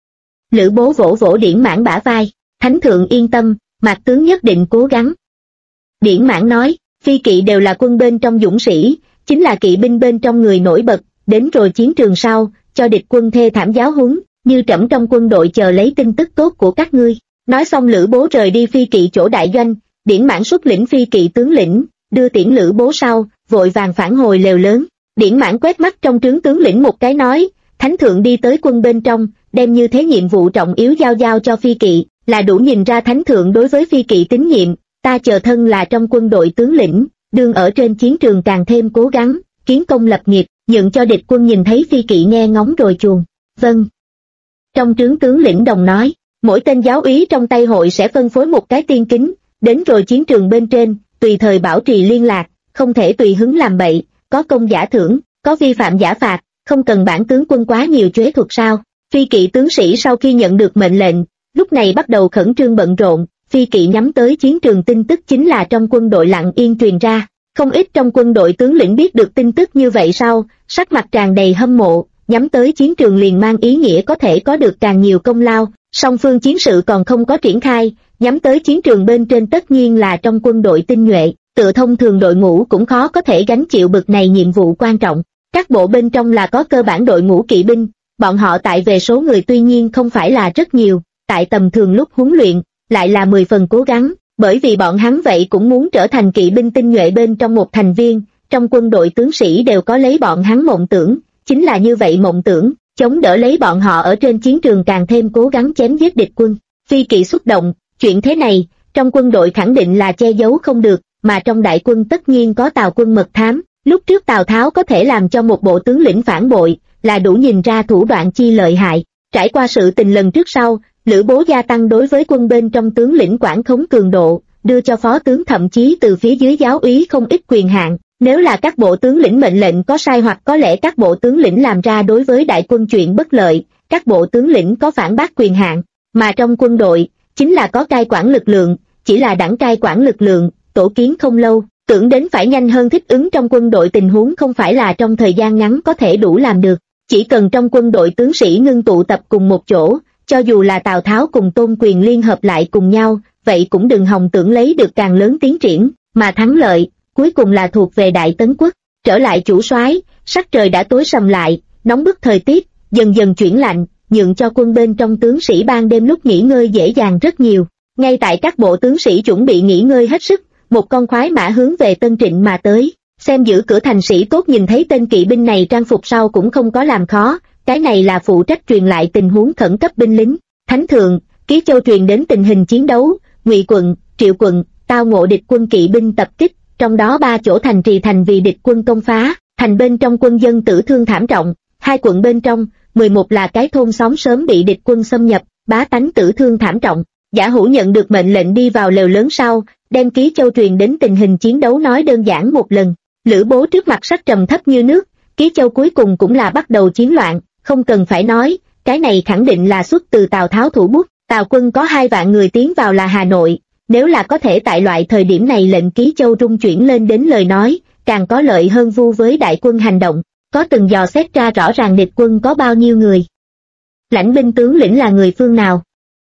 Lữ Bố vỗ vỗ Điển Mãn bả vai, thánh thượng yên tâm, Mạc tướng nhất định cố gắng. Điển Mãn nói, phi kỵ đều là quân bên trong dũng sĩ, chính là kỵ binh bên trong người nổi bật, đến rồi chiến trường sau, cho địch quân thê thảm giáo huấn, như trẫm trong quân đội chờ lấy tin tức tốt của các ngươi. Nói xong Lữ Bố rời đi phi kỵ chỗ đại doanh, Điển Mãn xuất lĩnh phi kỵ tướng lĩnh, đưa tiễn Lữ Bố sau, vội vàng phản hồi lều lớn. Điển Mãn quét mắt trong trướng tướng lĩnh một cái nói, thánh thượng đi tới quân bên trong, đem như thế nhiệm vụ trọng yếu giao cho phi kỵ, là đủ nhìn ra thánh thượng đối với phi kỵ tín nhiệm, ta chờ thân là trong quân đội tướng lĩnh, đương ở trên chiến trường càng thêm cố gắng, kiến công lập nghiệp, nhượng cho địch quân nhìn thấy phi kỵ nghe ngóng rồi chuồn. Vâng. Trong trướng tướng lĩnh đồng nói, mỗi tên giáo úy trong tay hội sẽ phân phối một cái tiên kính, đến rồi chiến trường bên trên, tùy thời bảo trì liên lạc, không thể tùy hứng làm bậy, có công giả thưởng, có vi phạm giả phạt, không cần bản tướng quân quá nhiều chế thuật sao. Phi kỵ tướng sĩ sau khi nhận được mệnh lệnh, lúc này bắt đầu khẩn trương bận rộn, phi kỵ nhắm tới chiến trường tin tức chính là trong quân đội lặng yên truyền ra. Không ít trong quân đội tướng lĩnh biết được tin tức như vậy sau, sắc mặt tràn đầy hâm mộ, nhắm tới chiến trường liền mang ý nghĩa có thể có được càng nhiều công lao, song phương chiến sự còn không có triển khai, nhắm tới chiến trường bên trên tất nhiên là trong quân đội tinh nhuệ, tựa thông thường đội ngũ cũng khó có thể gánh chịu bực này nhiệm vụ quan trọng. Các bộ bên trong là có cơ bản đội ngũ kỵ binh, bọn họ tại về số người tuy nhiên không phải là rất nhiều, tại tầm thường lúc huấn luyện, lại là 10 phần cố gắng, bởi vì bọn hắn vậy cũng muốn trở thành kỵ binh tinh nhuệ bên trong một thành viên, trong quân đội tướng sĩ đều có lấy bọn hắn mộng tưởng, chính là như vậy mộng tưởng, chống đỡ lấy bọn họ ở trên chiến trường càng thêm cố gắng chém giết địch quân. Phi kỵ xuất động, chuyện thế này, trong quân đội khẳng định là che giấu không được, mà trong đại quân tất nhiên có Tào quân mật thám, lúc trước Tào Tháo có thể làm cho một bộ tướng lĩnh phản bội, là đủ nhìn ra thủ đoạn chi lợi hại. Trải qua sự tình lần trước sau, Lữ Bố gia tăng đối với quân bên trong tướng lĩnh quản khống cường độ, đưa cho phó tướng thậm chí từ phía dưới giáo úy không ít quyền hạn. Nếu là các bộ tướng lĩnh mệnh lệnh có sai hoặc có lẽ các bộ tướng lĩnh làm ra đối với đại quân chuyện bất lợi, các bộ tướng lĩnh có phản bác quyền hạn. Mà trong quân đội, chính là có cai quản lực lượng, chỉ là đảng cai quản lực lượng, tổ kiến không lâu, tưởng đến phải nhanh hơn thích ứng trong quân đội tình huống không phải là trong thời gian ngắn có thể đủ làm được. Chỉ cần trong quân đội tướng sĩ ngưng tụ tập cùng một chỗ, cho dù là Tào Tháo cùng Tôn Quyền liên hợp lại cùng nhau, vậy cũng đừng hòng tưởng lấy được càng lớn tiến triển, mà thắng lợi, cuối cùng là thuộc về Đại Tấn Quốc. Trở lại chủ soái, sắc trời đã tối sầm lại, nóng bức thời tiết, dần dần chuyển lạnh, nhượng cho quân bên trong tướng sĩ ban đêm lúc nghỉ ngơi dễ dàng rất nhiều. Ngay tại các bộ tướng sĩ chuẩn bị nghỉ ngơi hết sức, một con khoái mã hướng về Tân Trịnh mà tới. Xem giữ cửa thành sĩ tốt nhìn thấy tên kỵ binh này trang phục sau cũng không có làm khó, cái này là phụ trách truyền lại tình huống khẩn cấp binh lính. Thánh thượng, Ký Châu truyền đến tình hình chiến đấu, Ngụy quận, Triệu quận, tao ngộ địch quân kỵ binh tập kích, trong đó 3 chỗ thành trì thành vì địch quân công phá, thành bên trong quân dân tử thương thảm trọng, 2 quận bên trong, 11 là cái thôn xóm sớm bị địch quân xâm nhập, bá tánh tử thương thảm trọng. Giả Hữu nhận được mệnh lệnh đi vào lều lớn sau, đem Ký Châu truyền đến tình hình chiến đấu nói đơn giản một lần. Lữ Bố trước mặt sắc trầm thấp như nước, Ký Châu cuối cùng cũng là bắt đầu chiến loạn, không cần phải nói, cái này khẳng định là xuất từ Tào Tháo thủ bút. Tào quân có 2 vạn người tiến vào là Hà Nội, nếu là có thể tại loại thời điểm này lệnh Ký Châu rung chuyển lên đến lời nói, càng có lợi hơn vu với đại quân hành động, có từng dò xét ra rõ ràng địch quân có bao nhiêu người. Lãnh binh tướng lĩnh là người phương nào?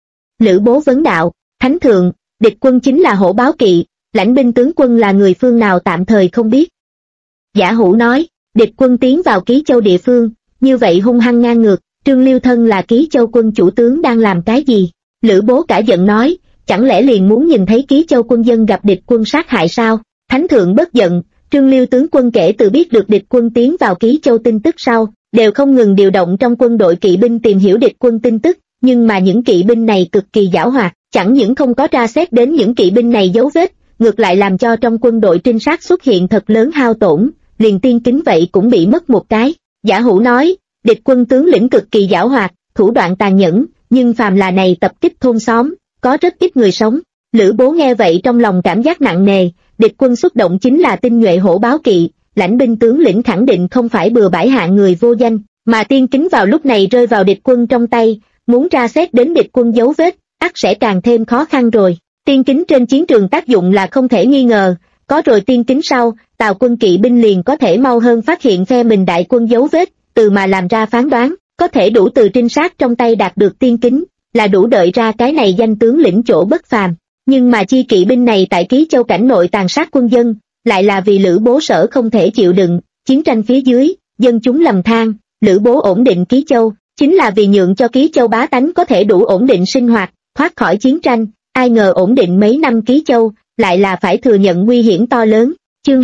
Lữ Bố vấn đạo, thánh thượng, địch quân chính là Hổ Báo Kỵ, lãnh binh tướng quân là người phương nào tạm thời không biết. Giả Hữu nói, địch quân tiến vào Ký Châu địa phương, như vậy hung hăng ngang ngược, Trương Liêu thân là Ký Châu quân chủ tướng đang làm cái gì? Lữ Bố cả giận nói, chẳng lẽ liền muốn nhìn thấy Ký Châu quân dân gặp địch quân sát hại sao? Thánh thượng bất giận, Trương Liêu tướng quân kể từ biết được địch quân tiến vào Ký Châu tin tức sau, đều không ngừng điều động trong quân đội kỵ binh tìm hiểu địch quân tin tức, nhưng mà những kỵ binh này cực kỳ giảo hoạt, chẳng những không có tra xét đến những kỵ binh này dấu vết, ngược lại làm cho trong quân đội trinh sát xuất hiện thật lớn hao tổn, liền tiên kính vậy cũng bị mất một cái. Giả Hữu nói, địch quân tướng lĩnh cực kỳ giảo hoạt, thủ đoạn tàn nhẫn, nhưng phàm là này tập kích thôn xóm, có rất ít người sống. Lữ Bố nghe vậy trong lòng cảm giác nặng nề, địch quân xuất động chính là tinh nhuệ Hổ Báo Kỵ, lãnh binh tướng lĩnh khẳng định không phải bừa bãi hạng người vô danh, mà tiên kính vào lúc này rơi vào địch quân trong tay, muốn tra xét đến địch quân dấu vết, ắt sẽ càng thêm khó khăn rồi. Tiên kính trên chiến trường tác dụng là không thể nghi ngờ, có rồi tiên kính sau, Tào quân kỵ binh liền có thể mau hơn phát hiện phe mình đại quân dấu vết, từ mà làm ra phán đoán. có thể đủ từ trinh sát trong tay đạt được tiên kính, là đủ đợi ra cái này danh tướng lĩnh chỗ bất phàm. Nhưng mà chi kỵ binh này tại Ký Châu cảnh nội tàn sát quân dân, lại là vì Lữ Bố sợ không thể chịu đựng, chiến tranh phía dưới, dân chúng lầm than, Lữ Bố ổn định Ký Châu, chính là vì nhượng cho Ký Châu bá tánh có thể đủ ổn định sinh hoạt, thoát khỏi chiến tranh, ai ngờ ổn định mấy năm Ký Châu, lại là phải thừa nhận nguy hiểm to lớn. Chương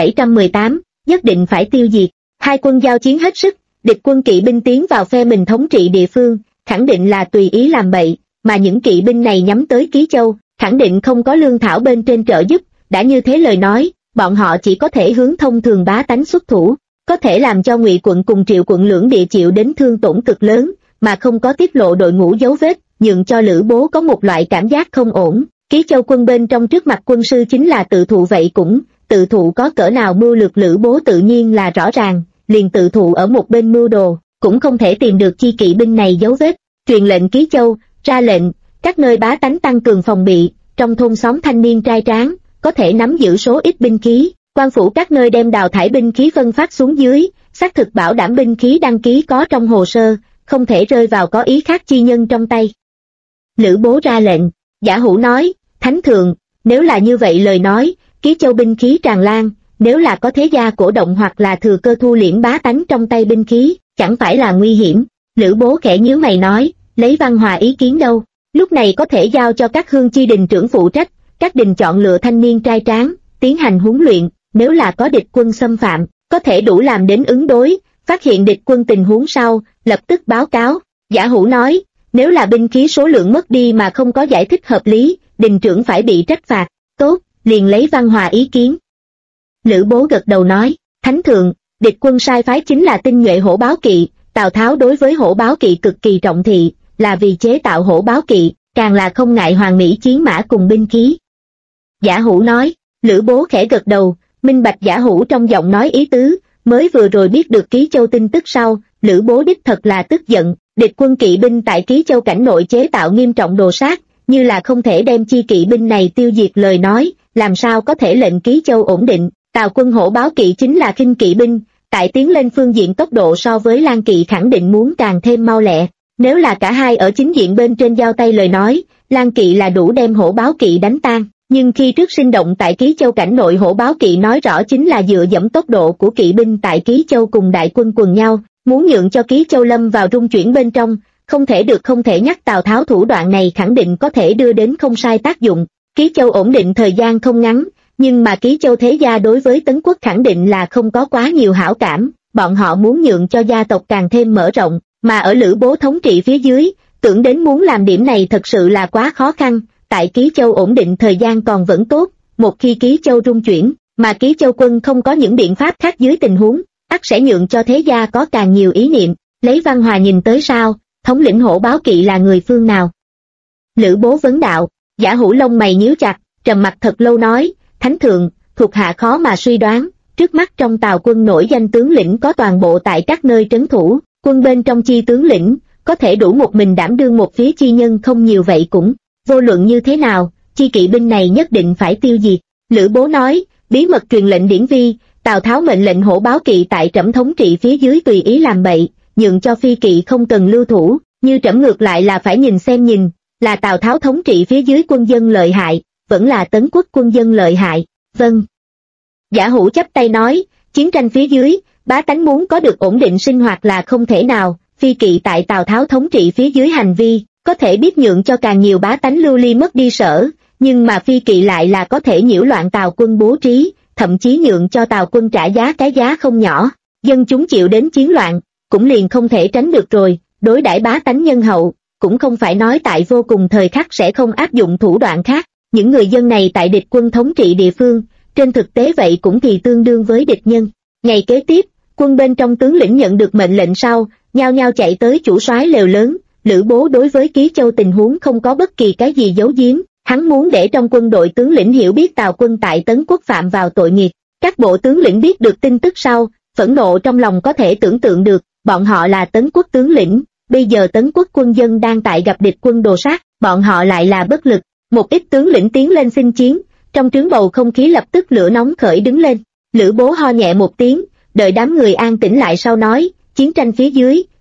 2718, nhất định phải tiêu diệt. Hai quân giao chiến hết sức, địch quân kỵ binh tiến vào phe mình thống trị địa phương, khẳng định là tùy ý làm bậy, mà những kỵ binh này nhắm tới Ký Châu, khẳng định không có lương thảo bên trên trợ giúp, đã như thế lời nói, bọn họ chỉ có thể hướng thông thường bá tánh xuất thủ, có thể làm cho Ngụy quận cùng Triệu quận lưỡng địa chịu đến thương tổn cực lớn, mà không có tiết lộ đội ngũ dấu vết, nhượng cho Lữ Bố có một loại cảm giác không ổn. Ký Châu quân bên trong trước mặt quân sư chính là tự thụ, vậy cũng, tự thụ có cỡ nào mưu lược Lữ Bố tự nhiên là rõ ràng, liền tự thụ ở một bên mưu đồ, cũng không thể tìm được chi kỵ binh này dấu vết. Truyền lệnh Ký Châu, ra lệnh, các nơi bá tánh tăng cường phòng bị, trong thôn xóm thanh niên trai tráng, có thể nắm giữ số ít binh khí, quan phủ các nơi đem đào thải binh khí phân phát xuống dưới, xác thực bảo đảm binh khí đăng ký có trong hồ sơ, không thể rơi vào có ý khác chi nhân trong tay. Lữ Bố ra lệnh, Giả Hủ nói, Thánh thượng, nếu là như vậy lời nói, Ký Châu binh khí tràn lan, nếu là có thế gia cổ động hoặc là thừa cơ thu liễm bá tánh trong tay binh khí, chẳng phải là nguy hiểm. Lữ Bố khẽ nhíu mày nói, lấy Văn Hòa ý kiến đâu, lúc này có thể giao cho các hương chi đình trưởng phụ trách, các đình chọn lựa thanh niên trai tráng, tiến hành huấn luyện, nếu là có địch quân xâm phạm, có thể đủ làm đến ứng đối, phát hiện địch quân tình huống sau, lập tức báo cáo. Giả Hủ nói, nếu là binh khí số lượng mất đi mà không có giải thích hợp lý, đình trưởng phải bị trách phạt. Tốt, liền lấy Văn Hòa ý kiến. Lữ Bố gật đầu nói, Thánh thượng, địch quân sai phái chính là tinh nhuệ hổ báo kỵ, Tào Tháo đối với hổ báo kỵ cực kỳ trọng thị, là vì chế tạo hổ báo kỵ, càng là không ngại hoàng mỹ chiến mã cùng binh khí. Giả Hủ nói, Lữ Bố khẽ gật đầu, minh bạch Giả Hủ trong giọng nói ý tứ, mới vừa rồi biết được Ký Châu tin tức sau, Lữ Bố đích thật là tức giận, địch quân kỵ binh tại Ký Châu cảnh nội chế tạo nghiêm trọng đồ sát, như là không thể đem chi kỵ binh này tiêu diệt lời nói, làm sao có thể lệnh Ký Châu ổn định. Tào quân hổ báo kỵ chính là khinh kỵ binh, tại tiến lên phương diện tốc độ so với Lan kỵ khẳng định muốn càng thêm mau lẹ. Nếu là cả hai ở chính diện bên trên giao tay lời nói, Lan kỵ là đủ đem hổ báo kỵ đánh tan, nhưng khi trước sinh động tại Ký Châu cảnh nội hổ báo kỵ nói rõ chính là dựa dẫm tốc độ của kỵ binh tại Ký Châu cùng đại quân quần nhau, muốn nhượng cho Ký Châu lâm vào rung chuyển bên trong, không thể được không thể nhắc. Tào Tháo thủ đoạn này khẳng định có thể đưa đến không sai tác dụng. Ký Châu ổn định thời gian không ngắn, nhưng mà Ký Châu thế gia đối với Tấn quốc khẳng định là không có quá nhiều hảo cảm, bọn họ muốn nhượng cho gia tộc càng thêm mở rộng, mà ở Lữ Bố thống trị phía dưới, tưởng đến muốn làm điểm này thật sự là quá khó khăn. Tại Ký Châu ổn định thời gian còn vẫn tốt, một khi Ký Châu rung chuyển, mà Ký Châu quân không có những biện pháp khác dưới tình huống, ắt sẽ nhượng cho thế gia có càng nhiều ý niệm. Lấy Văn Hòa nhìn tới sao, thống lĩnh hổ báo kỵ là người phương nào? Lữ Bố vấn đạo. Giả Hủ lông mày nhíu chặt, trầm mặt thật lâu nói, Thánh thượng, thuộc hạ khó mà suy đoán, trước mắt trong Tào quân nổi danh tướng lĩnh có toàn bộ tại các nơi trấn thủ, quân bên trong chi tướng lĩnh, có thể đủ một mình đảm đương một phía chi nhân không nhiều, vậy cũng, vô luận như thế nào, chi kỵ binh này nhất định phải tiêu diệt. Lữ Bố nói, bí mật truyền lệnh điển vi, Tào Tháo mệnh lệnh hổ báo kỵ tại trẫm thống trị phía dưới tùy ý làm bậy, nhượng cho phi kỵ không cần lưu thủ, như trẫm ngược lại là phải nhìn xem nhìn, là Tào Tháo thống trị phía dưới quân dân lợi hại, vẫn là Tấn quốc quân dân lợi hại. Vâng. Giả Hủ chắp tay nói, chiến tranh phía dưới, bá tánh muốn có được ổn định sinh hoạt là không thể nào, phi kỵ tại Tào Tháo thống trị phía dưới hành vi, có thể biết nhượng cho càng nhiều bá tánh lưu ly mất đi sở, nhưng mà phi kỵ lại là có thể nhiễu loạn Tào quân bố trí, thậm chí nhượng cho Tào quân trả giá cái giá không nhỏ, dân chúng chịu đến chiến loạn, cũng liền không thể tránh được rồi, đối đãi bá tánh nhân hậu, cũng không phải nói tại vô cùng thời khắc sẽ không áp dụng thủ đoạn khác. Những người dân này tại địch quân thống trị địa phương, trên thực tế vậy cũng thì tương đương với địch nhân. Ngày kế tiếp, quân bên trong tướng lĩnh nhận được mệnh lệnh sau, nhao nhao chạy tới chủ soái lều lớn. Lữ Bố đối với Ký Châu tình huống không có bất kỳ cái gì giấu giếm, hắn muốn để trong quân đội tướng lĩnh hiểu biết Tào quân tại Tấn quốc phạm vào tội nghiệp. Các bộ tướng lĩnh biết được tin tức sau, phẫn nộ trong lòng có thể tưởng tượng được, bọn họ là Tấn quốc tướng lĩnh, bây giờ Tấn quốc quân dân đang tại gặp địch quân đồ sát, bọn họ lại là bất lực. Một ít tướng lĩnh tiến lên xin chiến, trong trướng bầu không khí lập tức lửa nóng khởi đứng lên. Lữ Bố ho nhẹ một tiếng, đợi đám người an tĩnh lại sau nói, chiến tranh phía dưới,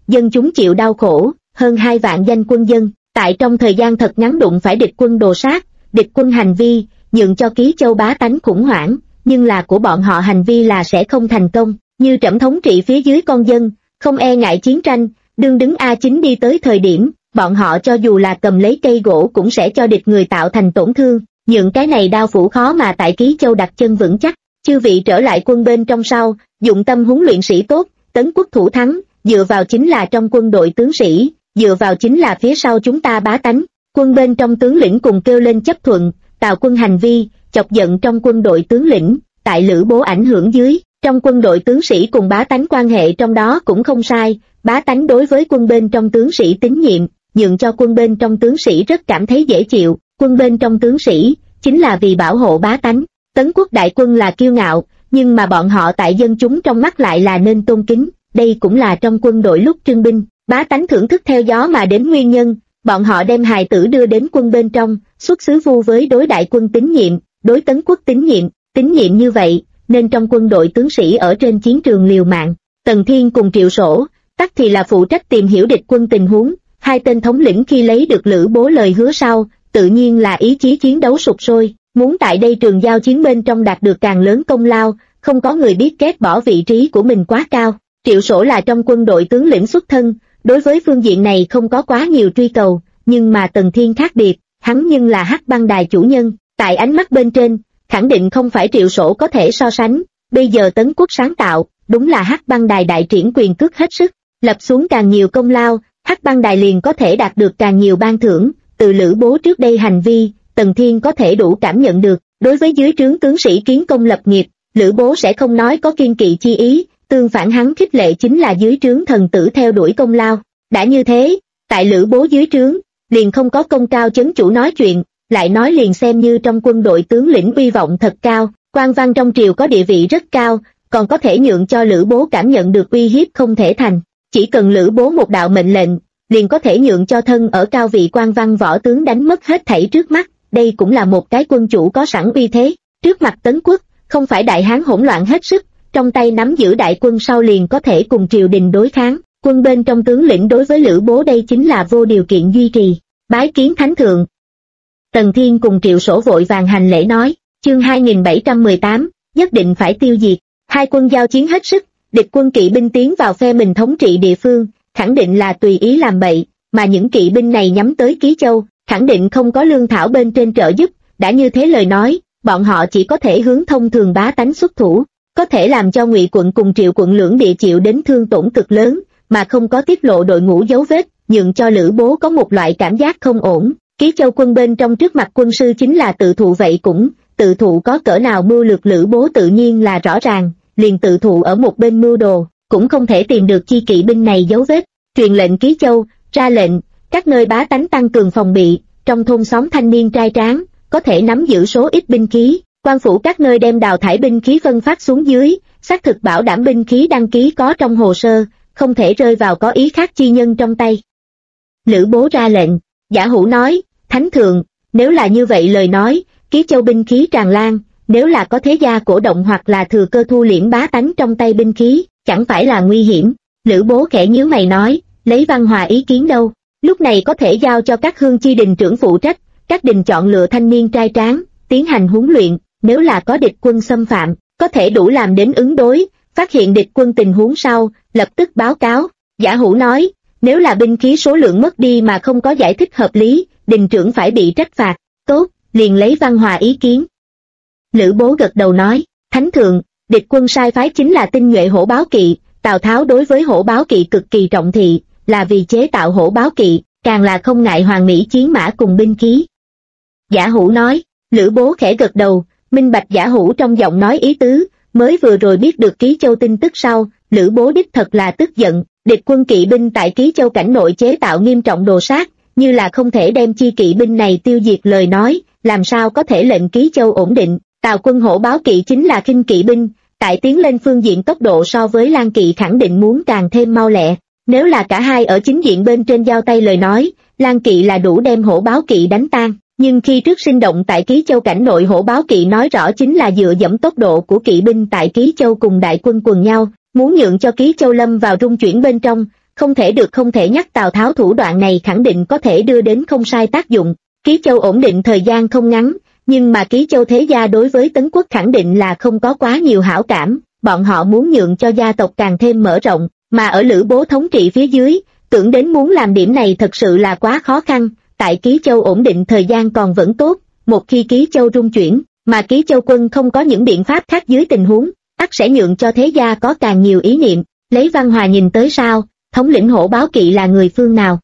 dân chúng chịu đau khổ, hơn 2 vạn danh quân dân, tại trong thời gian thật ngắn đụng phải địch quân đồ sát, địch quân hành vi, nhượng cho Ký Châu bá tánh khủng hoảng, nhưng là của bọn họ hành vi là sẽ không thành công, như Trẫm thống trị phía dưới con dân, không e ngại chiến tranh, đương đứng A9 đi tới thời điểm, bọn họ cho dù là cầm lấy cây gỗ cũng sẽ cho địch người tạo thành tổn thương, nhượng cái này đao phủ khó mà tại Ký Châu đặt chân vững chắc. Chư vị trở lại quân bên trong sau, dụng tâm huấn luyện sĩ tốt, tấn quốc thủ thắng, dựa vào chính là trong quân đội tướng sĩ, dựa vào chính là phía sau chúng ta bá tánh. Quân bên trong tướng lĩnh cùng kêu lên chấp thuận, Tào quân hành vi, chọc giận trong quân đội tướng lĩnh, tại Lữ Bố ảnh hưởng dưới, trong quân đội tướng sĩ cùng bá tánh quan hệ trong đó cũng không sai, bá tánh đối với quân bên trong tướng sĩ tín nhiệm, nhượng cho quân bên trong tướng sĩ rất cảm thấy dễ chịu, quân bên trong tướng sĩ, chính là vì bảo hộ bá tánh. Tấn quốc đại quân là kiêu ngạo, nhưng mà bọn họ tại dân chúng trong mắt lại là nên tôn kính, đây cũng là trong quân đội lúc trưng binh, bá tánh thưởng thức theo gió mà đến nguyên nhân, bọn họ đem hài tử đưa đến quân bên trong, xuất xứ vu với đối đại quân tín nhiệm, đối Tấn quốc tín nhiệm như vậy, nên trong quân đội tướng sĩ ở trên chiến trường liều mạng, Tần Thiên cùng Triệu Sổ, tắc thì là phụ trách tìm hiểu địch quân tình huống, hai tên thống lĩnh khi lấy được Lữ Bố lời hứa sau, tự nhiên là ý chí chiến đấu sục sôi. Muốn tại đây trường giao chiến bên trong đạt được càng lớn công lao, không có người biết ghét bỏ vị trí của mình quá cao. Triệu Sổ là trong quân đội tướng lĩnh xuất thân, đối với phương diện này không có quá nhiều truy cầu, nhưng mà Tần Thiên khác biệt, hắn nhưng là Hắc Băng Đài chủ nhân, tại ánh mắt bên trên, khẳng định không phải Triệu Sổ có thể so sánh. Bây giờ Tấn quốc sáng tạo, đúng là Hắc Băng Đài đại triển quyền cước hết sức, lập xuống càng nhiều công lao, Hắc Băng Đài liền có thể đạt được càng nhiều ban thưởng. Từ Lữ Bố trước đây hành vi, Tần Thiên có thể đủ cảm nhận được, đối với dưới trướng tướng sĩ kiến công lập nghiệp, Lữ Bố sẽ không nói có kiên kỵ chi ý, tương phản hắn khích lệ chính là dưới trướng thần tử theo đuổi công lao. Đã như thế, tại Lữ Bố dưới trướng, liền không có công cao chấn chủ nói chuyện, lại nói liền xem như trong quân đội tướng lĩnh uy vọng thật cao, quan văn trong triều có địa vị rất cao, còn có thể nhượng cho Lữ Bố cảm nhận được uy hiếp không thể thành. Chỉ cần Lữ Bố một đạo mệnh lệnh, liền có thể nhượng cho thân ở cao vị quan văn võ tướng đánh mất hết thảy trước mắt. Đây cũng là một cái quân chủ có sẵn uy thế, trước mặt Tấn quốc, không phải đại hán hỗn loạn hết sức, trong tay nắm giữ đại quân sau liền có thể cùng triều đình đối kháng, quân bên trong tướng lĩnh đối với Lữ Bố đây chính là vô điều kiện duy trì, bái kiến thánh thượng. Tần Thiên cùng Triệu Sổ vội vàng hành lễ nói, chương 2718, nhất định phải tiêu diệt, hai quân giao chiến hết sức, địch quân kỵ binh tiến vào phe mình thống trị địa phương, khẳng định là tùy ý làm bậy, mà những kỵ binh này nhắm tới Ký Châu, khẳng định không có lương thảo bên trên trợ giúp, đã như thế lời nói, bọn họ chỉ có thể hướng thông thường bá tánh xuất thủ, có thể làm cho Ngụy quận cùng Triệu quận lưỡng địa chịu đến thương tổn cực lớn, mà không có tiết lộ đội ngũ dấu vết, nhượng cho Lữ Bố có một loại cảm giác không ổn. Ký Châu quân bên trong trước mặt quân sư chính là tự thụ, vậy cũng, tự thụ có cỡ nào mưu lược Lữ Bố tự nhiên là rõ ràng, liền tự thụ ở một bên mưu đồ, cũng không thể tìm được chi kỵ binh này dấu vết, truyền lệnh Ký Châu, ra lệnh, các nơi bá tánh tăng cường phòng bị, trong thôn xóm thanh niên trai tráng, có thể nắm giữ số ít binh khí, quan phủ các nơi đem đào thải binh khí phân phát xuống dưới, xác thực bảo đảm binh khí đăng ký có trong hồ sơ, không thể rơi vào có ý khác chi nhân trong tay. Lữ Bố ra lệnh, Giả Hủ nói, thánh thượng, nếu là như vậy lời nói, Ký Châu binh khí tràn lan, nếu là có thế gia cổ động hoặc là thừa cơ thu liễm bá tánh trong tay binh khí, chẳng phải là nguy hiểm. Lữ Bố khẽ nhíu mày nói, lấy Văn Hòa ý kiến đâu, lúc này có thể giao cho các hương chi đình trưởng phụ trách, các đình chọn lựa thanh niên trai tráng, tiến hành huấn luyện, nếu là có địch quân xâm phạm, có thể đủ làm đến ứng đối, phát hiện địch quân tình huống sau, lập tức báo cáo. Giả Hủ nói, nếu là binh khí số lượng mất đi mà không có giải thích hợp lý, đình trưởng phải bị trách phạt, tốt, liền lấy Văn Hòa ý kiến. Lữ Bố gật đầu nói, thánh thượng, địch quân sai phái chính là tinh nhuệ hổ báo kỵ, Tào Tháo đối với hổ báo kỵ cực kỳ trọng thị, là vì chế tạo hổ báo kỵ, càng là không ngại hoàng mỹ chiến mã cùng binh khí. Giả Hủ nói, Lữ Bố khẽ gật đầu, minh bạch Giả Hủ trong giọng nói ý tứ, mới vừa rồi biết được Ký Châu tin tức sau, Lữ Bố đích thật là tức giận, địch quân kỵ binh tại Ký Châu cảnh nội chế tạo nghiêm trọng đồ sát, như là không thể đem chi kỵ binh này tiêu diệt lời nói, làm sao có thể lệnh Ký Châu ổn định. Tào quân hổ báo kỵ chính là khinh kỵ binh, tại tiến lên phương diện tốc độ so với Lan kỵ khẳng định muốn càng thêm mau lẹ. Nếu là cả hai ở chính diện bên trên giao tay lời nói, Lan kỵ là đủ đem hổ báo kỵ đánh tan, nhưng khi trước sinh động tại Ký Châu cảnh nội hổ báo kỵ nói rõ chính là dựa dẫm tốc độ của kỵ binh tại Ký Châu cùng đại quân quần nhau, muốn nhượng cho Ký Châu lâm vào rung chuyển bên trong, không thể được không thể nhắc Tào Tháo thủ đoạn này khẳng định có thể đưa đến không sai tác dụng. Ký Châu ổn định thời gian không ngắn, nhưng mà Ký Châu thế gia đối với Tấn Quốc khẳng định là không có quá nhiều hảo cảm, bọn họ muốn nhượng cho gia tộc càng thêm mở rộng, mà ở Lữ Bố thống trị phía dưới, tưởng đến muốn làm điểm này thật sự là quá khó khăn. Tại Ký Châu ổn định thời gian còn vẫn tốt, một khi Ký Châu rung chuyển, mà Ký Châu quân không có những biện pháp khác dưới tình huống, ắt sẽ nhượng cho thế gia có càng nhiều ý niệm. Lấy Văn Hòa nhìn tới sao, thống lĩnh Hổ Báo Kỵ là người phương nào?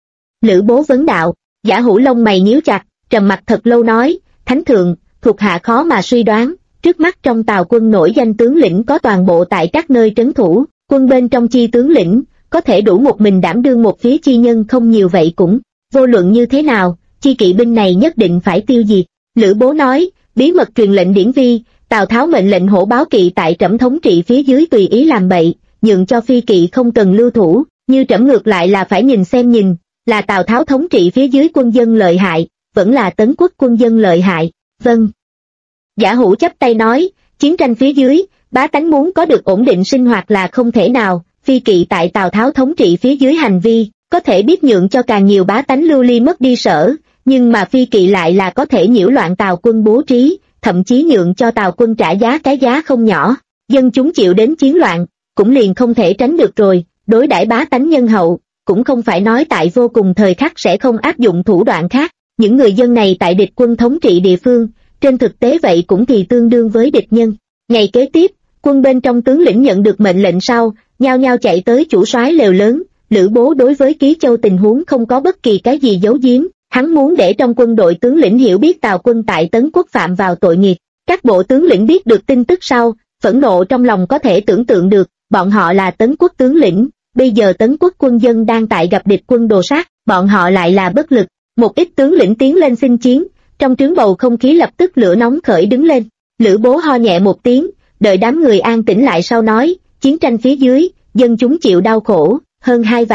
Lữ Bố vấn đạo. Giả Hữu lông mày nhíu chặt, trầm mặt thật lâu nói, Thánh thượng, thuộc hạ khó mà suy đoán, trước mắt trong Tào quân nổi danh tướng lĩnh có toàn bộ tại các nơi trấn thủ, quân bên trong chi tướng lĩnh, có thể đủ một mình đảm đương một phía chi nhân không nhiều vậy cũng, vô luận như thế nào, chi kỵ binh này nhất định phải tiêu diệt. Lữ Bố nói, bí mật truyền lệnh điển vi, Tào Tháo mệnh lệnh Hổ Báo Kỵ tại trẫm thống trị phía dưới tùy ý làm bậy, nhượng cho phi kỵ không cần lưu thủ, như trẫm ngược lại là phải nhìn xem nhìn, là Tào Tháo thống trị phía dưới quân dân lợi hại, vẫn là Tấn Quốc quân dân lợi hại. Vâng. Giả Hữu chắp tay nói, chiến tranh phía dưới, bá tánh muốn có được ổn định sinh hoạt là không thể nào, phi kỵ tại Tào Tháo thống trị phía dưới hành vi, có thể biết nhượng cho càng nhiều bá tánh lưu ly mất đi sở, nhưng mà phi kỵ lại là có thể nhiễu loạn Tào quân bố trí, thậm chí nhượng cho Tào quân trả giá cái giá không nhỏ, dân chúng chịu đến chiến loạn, cũng liền không thể tránh được rồi, đối đãi bá tánh nhân hậu, cũng không phải nói tại vô cùng thời khắc sẽ không áp dụng thủ đoạn khác, những người dân này tại địch quân thống trị địa phương, trên thực tế vậy cũng thì tương đương với địch nhân. Ngày kế tiếp, quân bên trong tướng lĩnh nhận được mệnh lệnh sau, nhao nhao chạy tới chủ soái lều lớn. Lữ Bố đối với Ký Châu tình huống không có bất kỳ cái gì giấu giếm, hắn muốn để trong quân đội tướng lĩnh hiểu biết Tào quân tại Tấn Quốc phạm vào tội nghiệp. Các bộ tướng lĩnh biết được tin tức sau, phẫn nộ trong lòng có thể tưởng tượng được, bọn họ là Tấn Quốc tướng lĩnh, bây giờ Tấn Quốc quân dân đang tại gặp địch quân đồ sát, bọn họ lại là bất lực. Một ít tướng lĩnh tiến lên xin chiến, trong trướng bầu không khí lập tức lửa nóng khởi đứng lên. Lữ Bố ho nhẹ một tiếng, đợi đám người an tĩnh lại sau nói, chiến tranh phía dưới, dân chúng chịu đau khổ, hơn 2 vạn